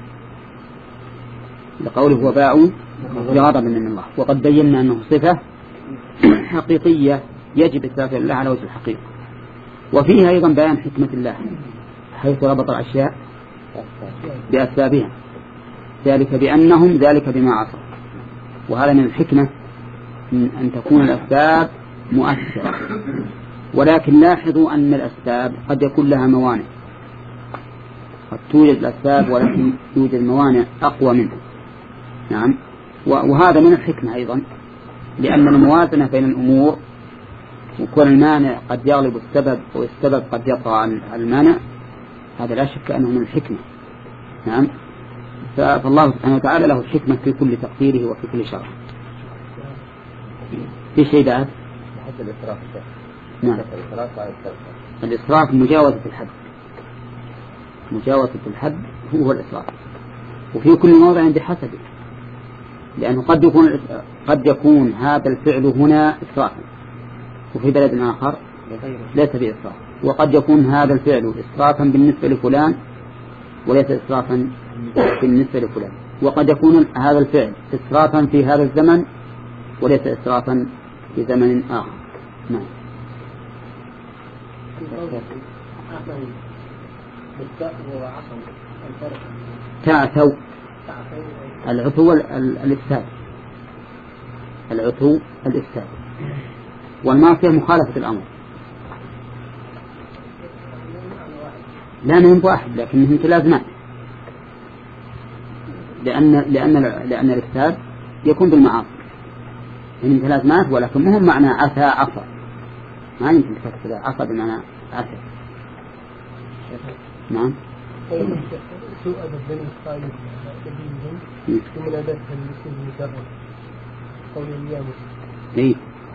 لقوله وباءوا بغضب من الله، وقد بينا أنه صفة حقيقية يجب إثباتها لله على وجه الحقيقة. وفيها أيضا بيان حكمة الله حيث ربط الأشياء بأسبابها، ذلك بأنهم ذلك بما عصوا. وهذا من الحكمة أن تكون الأسباب مؤثرة، ولكن لاحظوا أن الأسباب قد يكون لها موانع، قد توجد الأسباب ولكن يوجد موانع أقوى منها. نعم. وهذا من الحكمة أيضا، لأن الموازنة بين الأمور وكون المانع قد يغلب السبب والسبب قد يطغى عن المانع، هذا لا شك أنه من الحكمة. نعم. فالله سبحانه وتعالى له الحكمة في كل تقديره وفي كل شرع. في شيء بعد؟ الإسراف. نعم. الإسراف مجاوزة الحد، مجاوزة الحد هو الإسراف، وفي كل موضع بحسبه، لأنه قد يكون قد يكون هذا الفعل هنا إسرافا وفي بلد آخر ليس بإسراف، وقد يكون هذا الفعل إسرافا بالنسبة لفلان وليس إسرافا بالنسبة لفلان، وقد يكون هذا الفعل إسرافا في هذا الزمن وليس إسرافا في زمن آخر. نعم. تعثوا العثو الإفساد، العثو الإفساد، والمعصية مخالفة الأمر. لا من واحد لكنهم متلازمان، لأن لأن لأن الإفساد يكون بالمعاصي، يعني متلازمات، ولكن مهم معنى عثى عصى، ما يمكن تفسر عصى بمعنى عثى. نعم. سوء أدب بني إسرائيل في مناداتهم لاسم مجرد قول اليوم. إيه.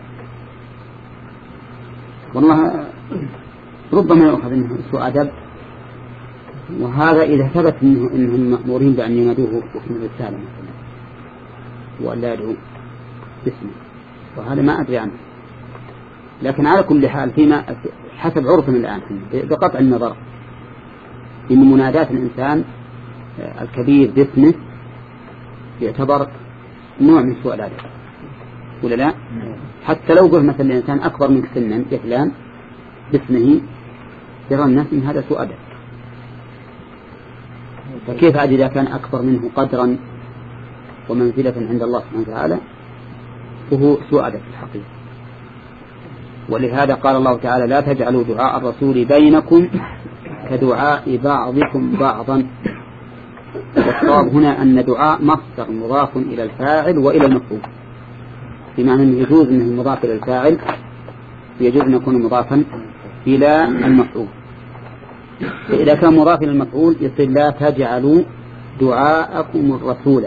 والله ربما يؤخذ منه سوء أدب، وهذا إذا ثبت إنه إنهم مأمورين بأن ينادوه باسم الرسالة مثلا ولا يدعو باسمه، وهذا ما أدري عنه. لكن على كل حال فيما حسب عرفنا الآن بقطع النظر إن منادات الإنسان الكبير باسمه يعتبر نوع من سوء الأدب ولا لا؟ حتى لو قلت مثلا الإنسان أكبر منك سنا كفلان باسمه يرى الناس إن هذا سوء أدب، فكيف عاد إذا كان أكبر منه قدرا ومنزلة عند الله سبحانه وتعالى وهو سوء أدب في الحقيقة. ولهذا قال الله تعالى لا تجعلوا دعاء الرسول بينكم كدعاء بعضكم بعضا. والصواب هنا أن دعاء مصدر مضاف إلى الفاعل وإلى المفعول، بمعنى أنه يجوز أنه مضاف إلى الفاعل ويجوز أن يكون مضافا إلى المفعول. فإذا كان مضاف إلى المفعول يصير لا تجعلوا دعاءكم الرسول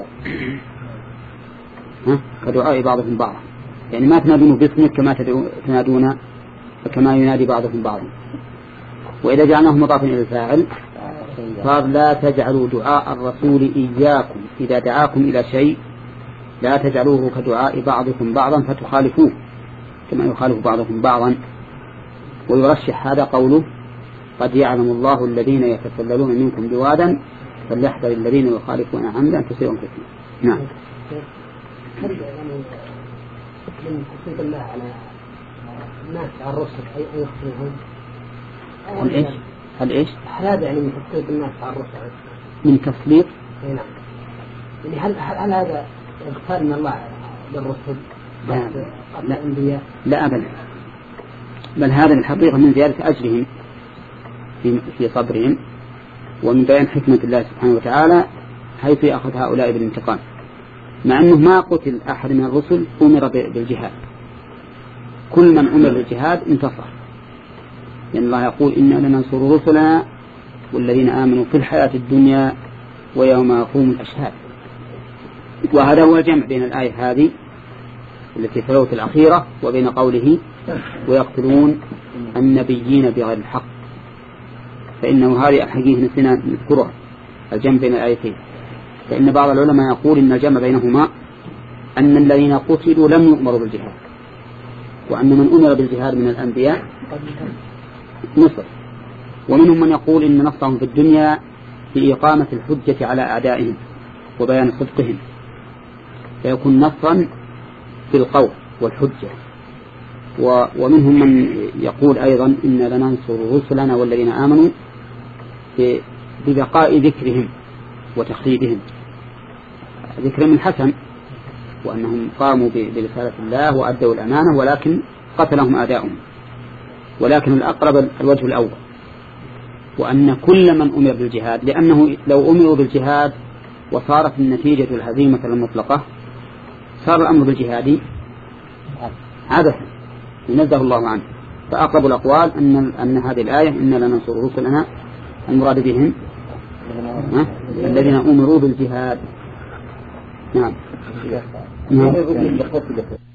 ها كدعاء بعضكم بعضا، يعني ما تنادونه باسمك كما تنادون كما ينادي بعضكم بعضا. وإذا جعلناه مضافا إلى الفاعل صار لا تجعلوا دعاء الرسول إياكم إذا دعاكم إلى شيء لا تجعلوه كدعاء بعضكم بعضا فتخالفوه كما يخالف بعضكم بعضا. ويرشح هذا قوله قد يعلم الله الذين يتسللون منكم بوادا فليحذر الذين يخالفون عن أمره أن تصيبهم فتنة. نعم. هل يعني من تسليط الله على الناس على الرسل أي يخفيهم؟ هل إيش؟ هل إيش؟ هذا يعني من تسليط الناس على الرسل. من تسليط؟ نعم. يعني هل هل هذا اغفال من الله للرسل؟ لا لا الأنبياء؟ لا أبدا، بل هذا الحقيقة من زيادة أجرهم في في صبرهم ومن بيان حكمة الله سبحانه وتعالى حيث يأخذ هؤلاء بالانتقام، مع أنه ما قتل أحد من الرسل أمر بالجهاد، كل من أمر بالجهاد انتصر، لأن الله يقول إنا لننصر رسلنا والذين آمنوا في الحياة الدنيا ويوم يقوم الأشهاد. وهذا هو الجمع بين الآية هذه التي تلوت الأخيرة وبين قوله ويقتلون النبيين بغير الحق، فإنه هذه أحاديث نسينا نذكرها، الجمع بين الآيتين، فإن بعض العلماء يقول إن الجمع بينهما أن الذين قتلوا لم يؤمروا بالجهاد، وأن من أمر بالجهاد من الأنبياء نصر، ومنهم من يقول إن نصرهم في الدنيا في إقامة الحجة على أعدائهم وبيان صدقهم، فيكون نصرا في القول والحجة. ومنهم من يقول أيضا إن لننصر رسلنا والذين آمنوا ببقاء ذكرهم وتخليدهم، ذكرهم الحسن وأنهم قاموا برسالة الله وأدوا الأمانة ولكن قتلهم أعداؤهم، ولكن الأقرب الوجه الأول، وأن كل من أمر بالجهاد، لأنه لو أمروا بالجهاد وصارت النتيجة الهزيمة المطلقة صار الأمر بالجهاد عبثا ينزه الله عنه. فأقرب الأقوال أن أن هذه الآية إن لننصر رسلنا المراد بهم الذين أمروا بالجهاد. نعم. نعم.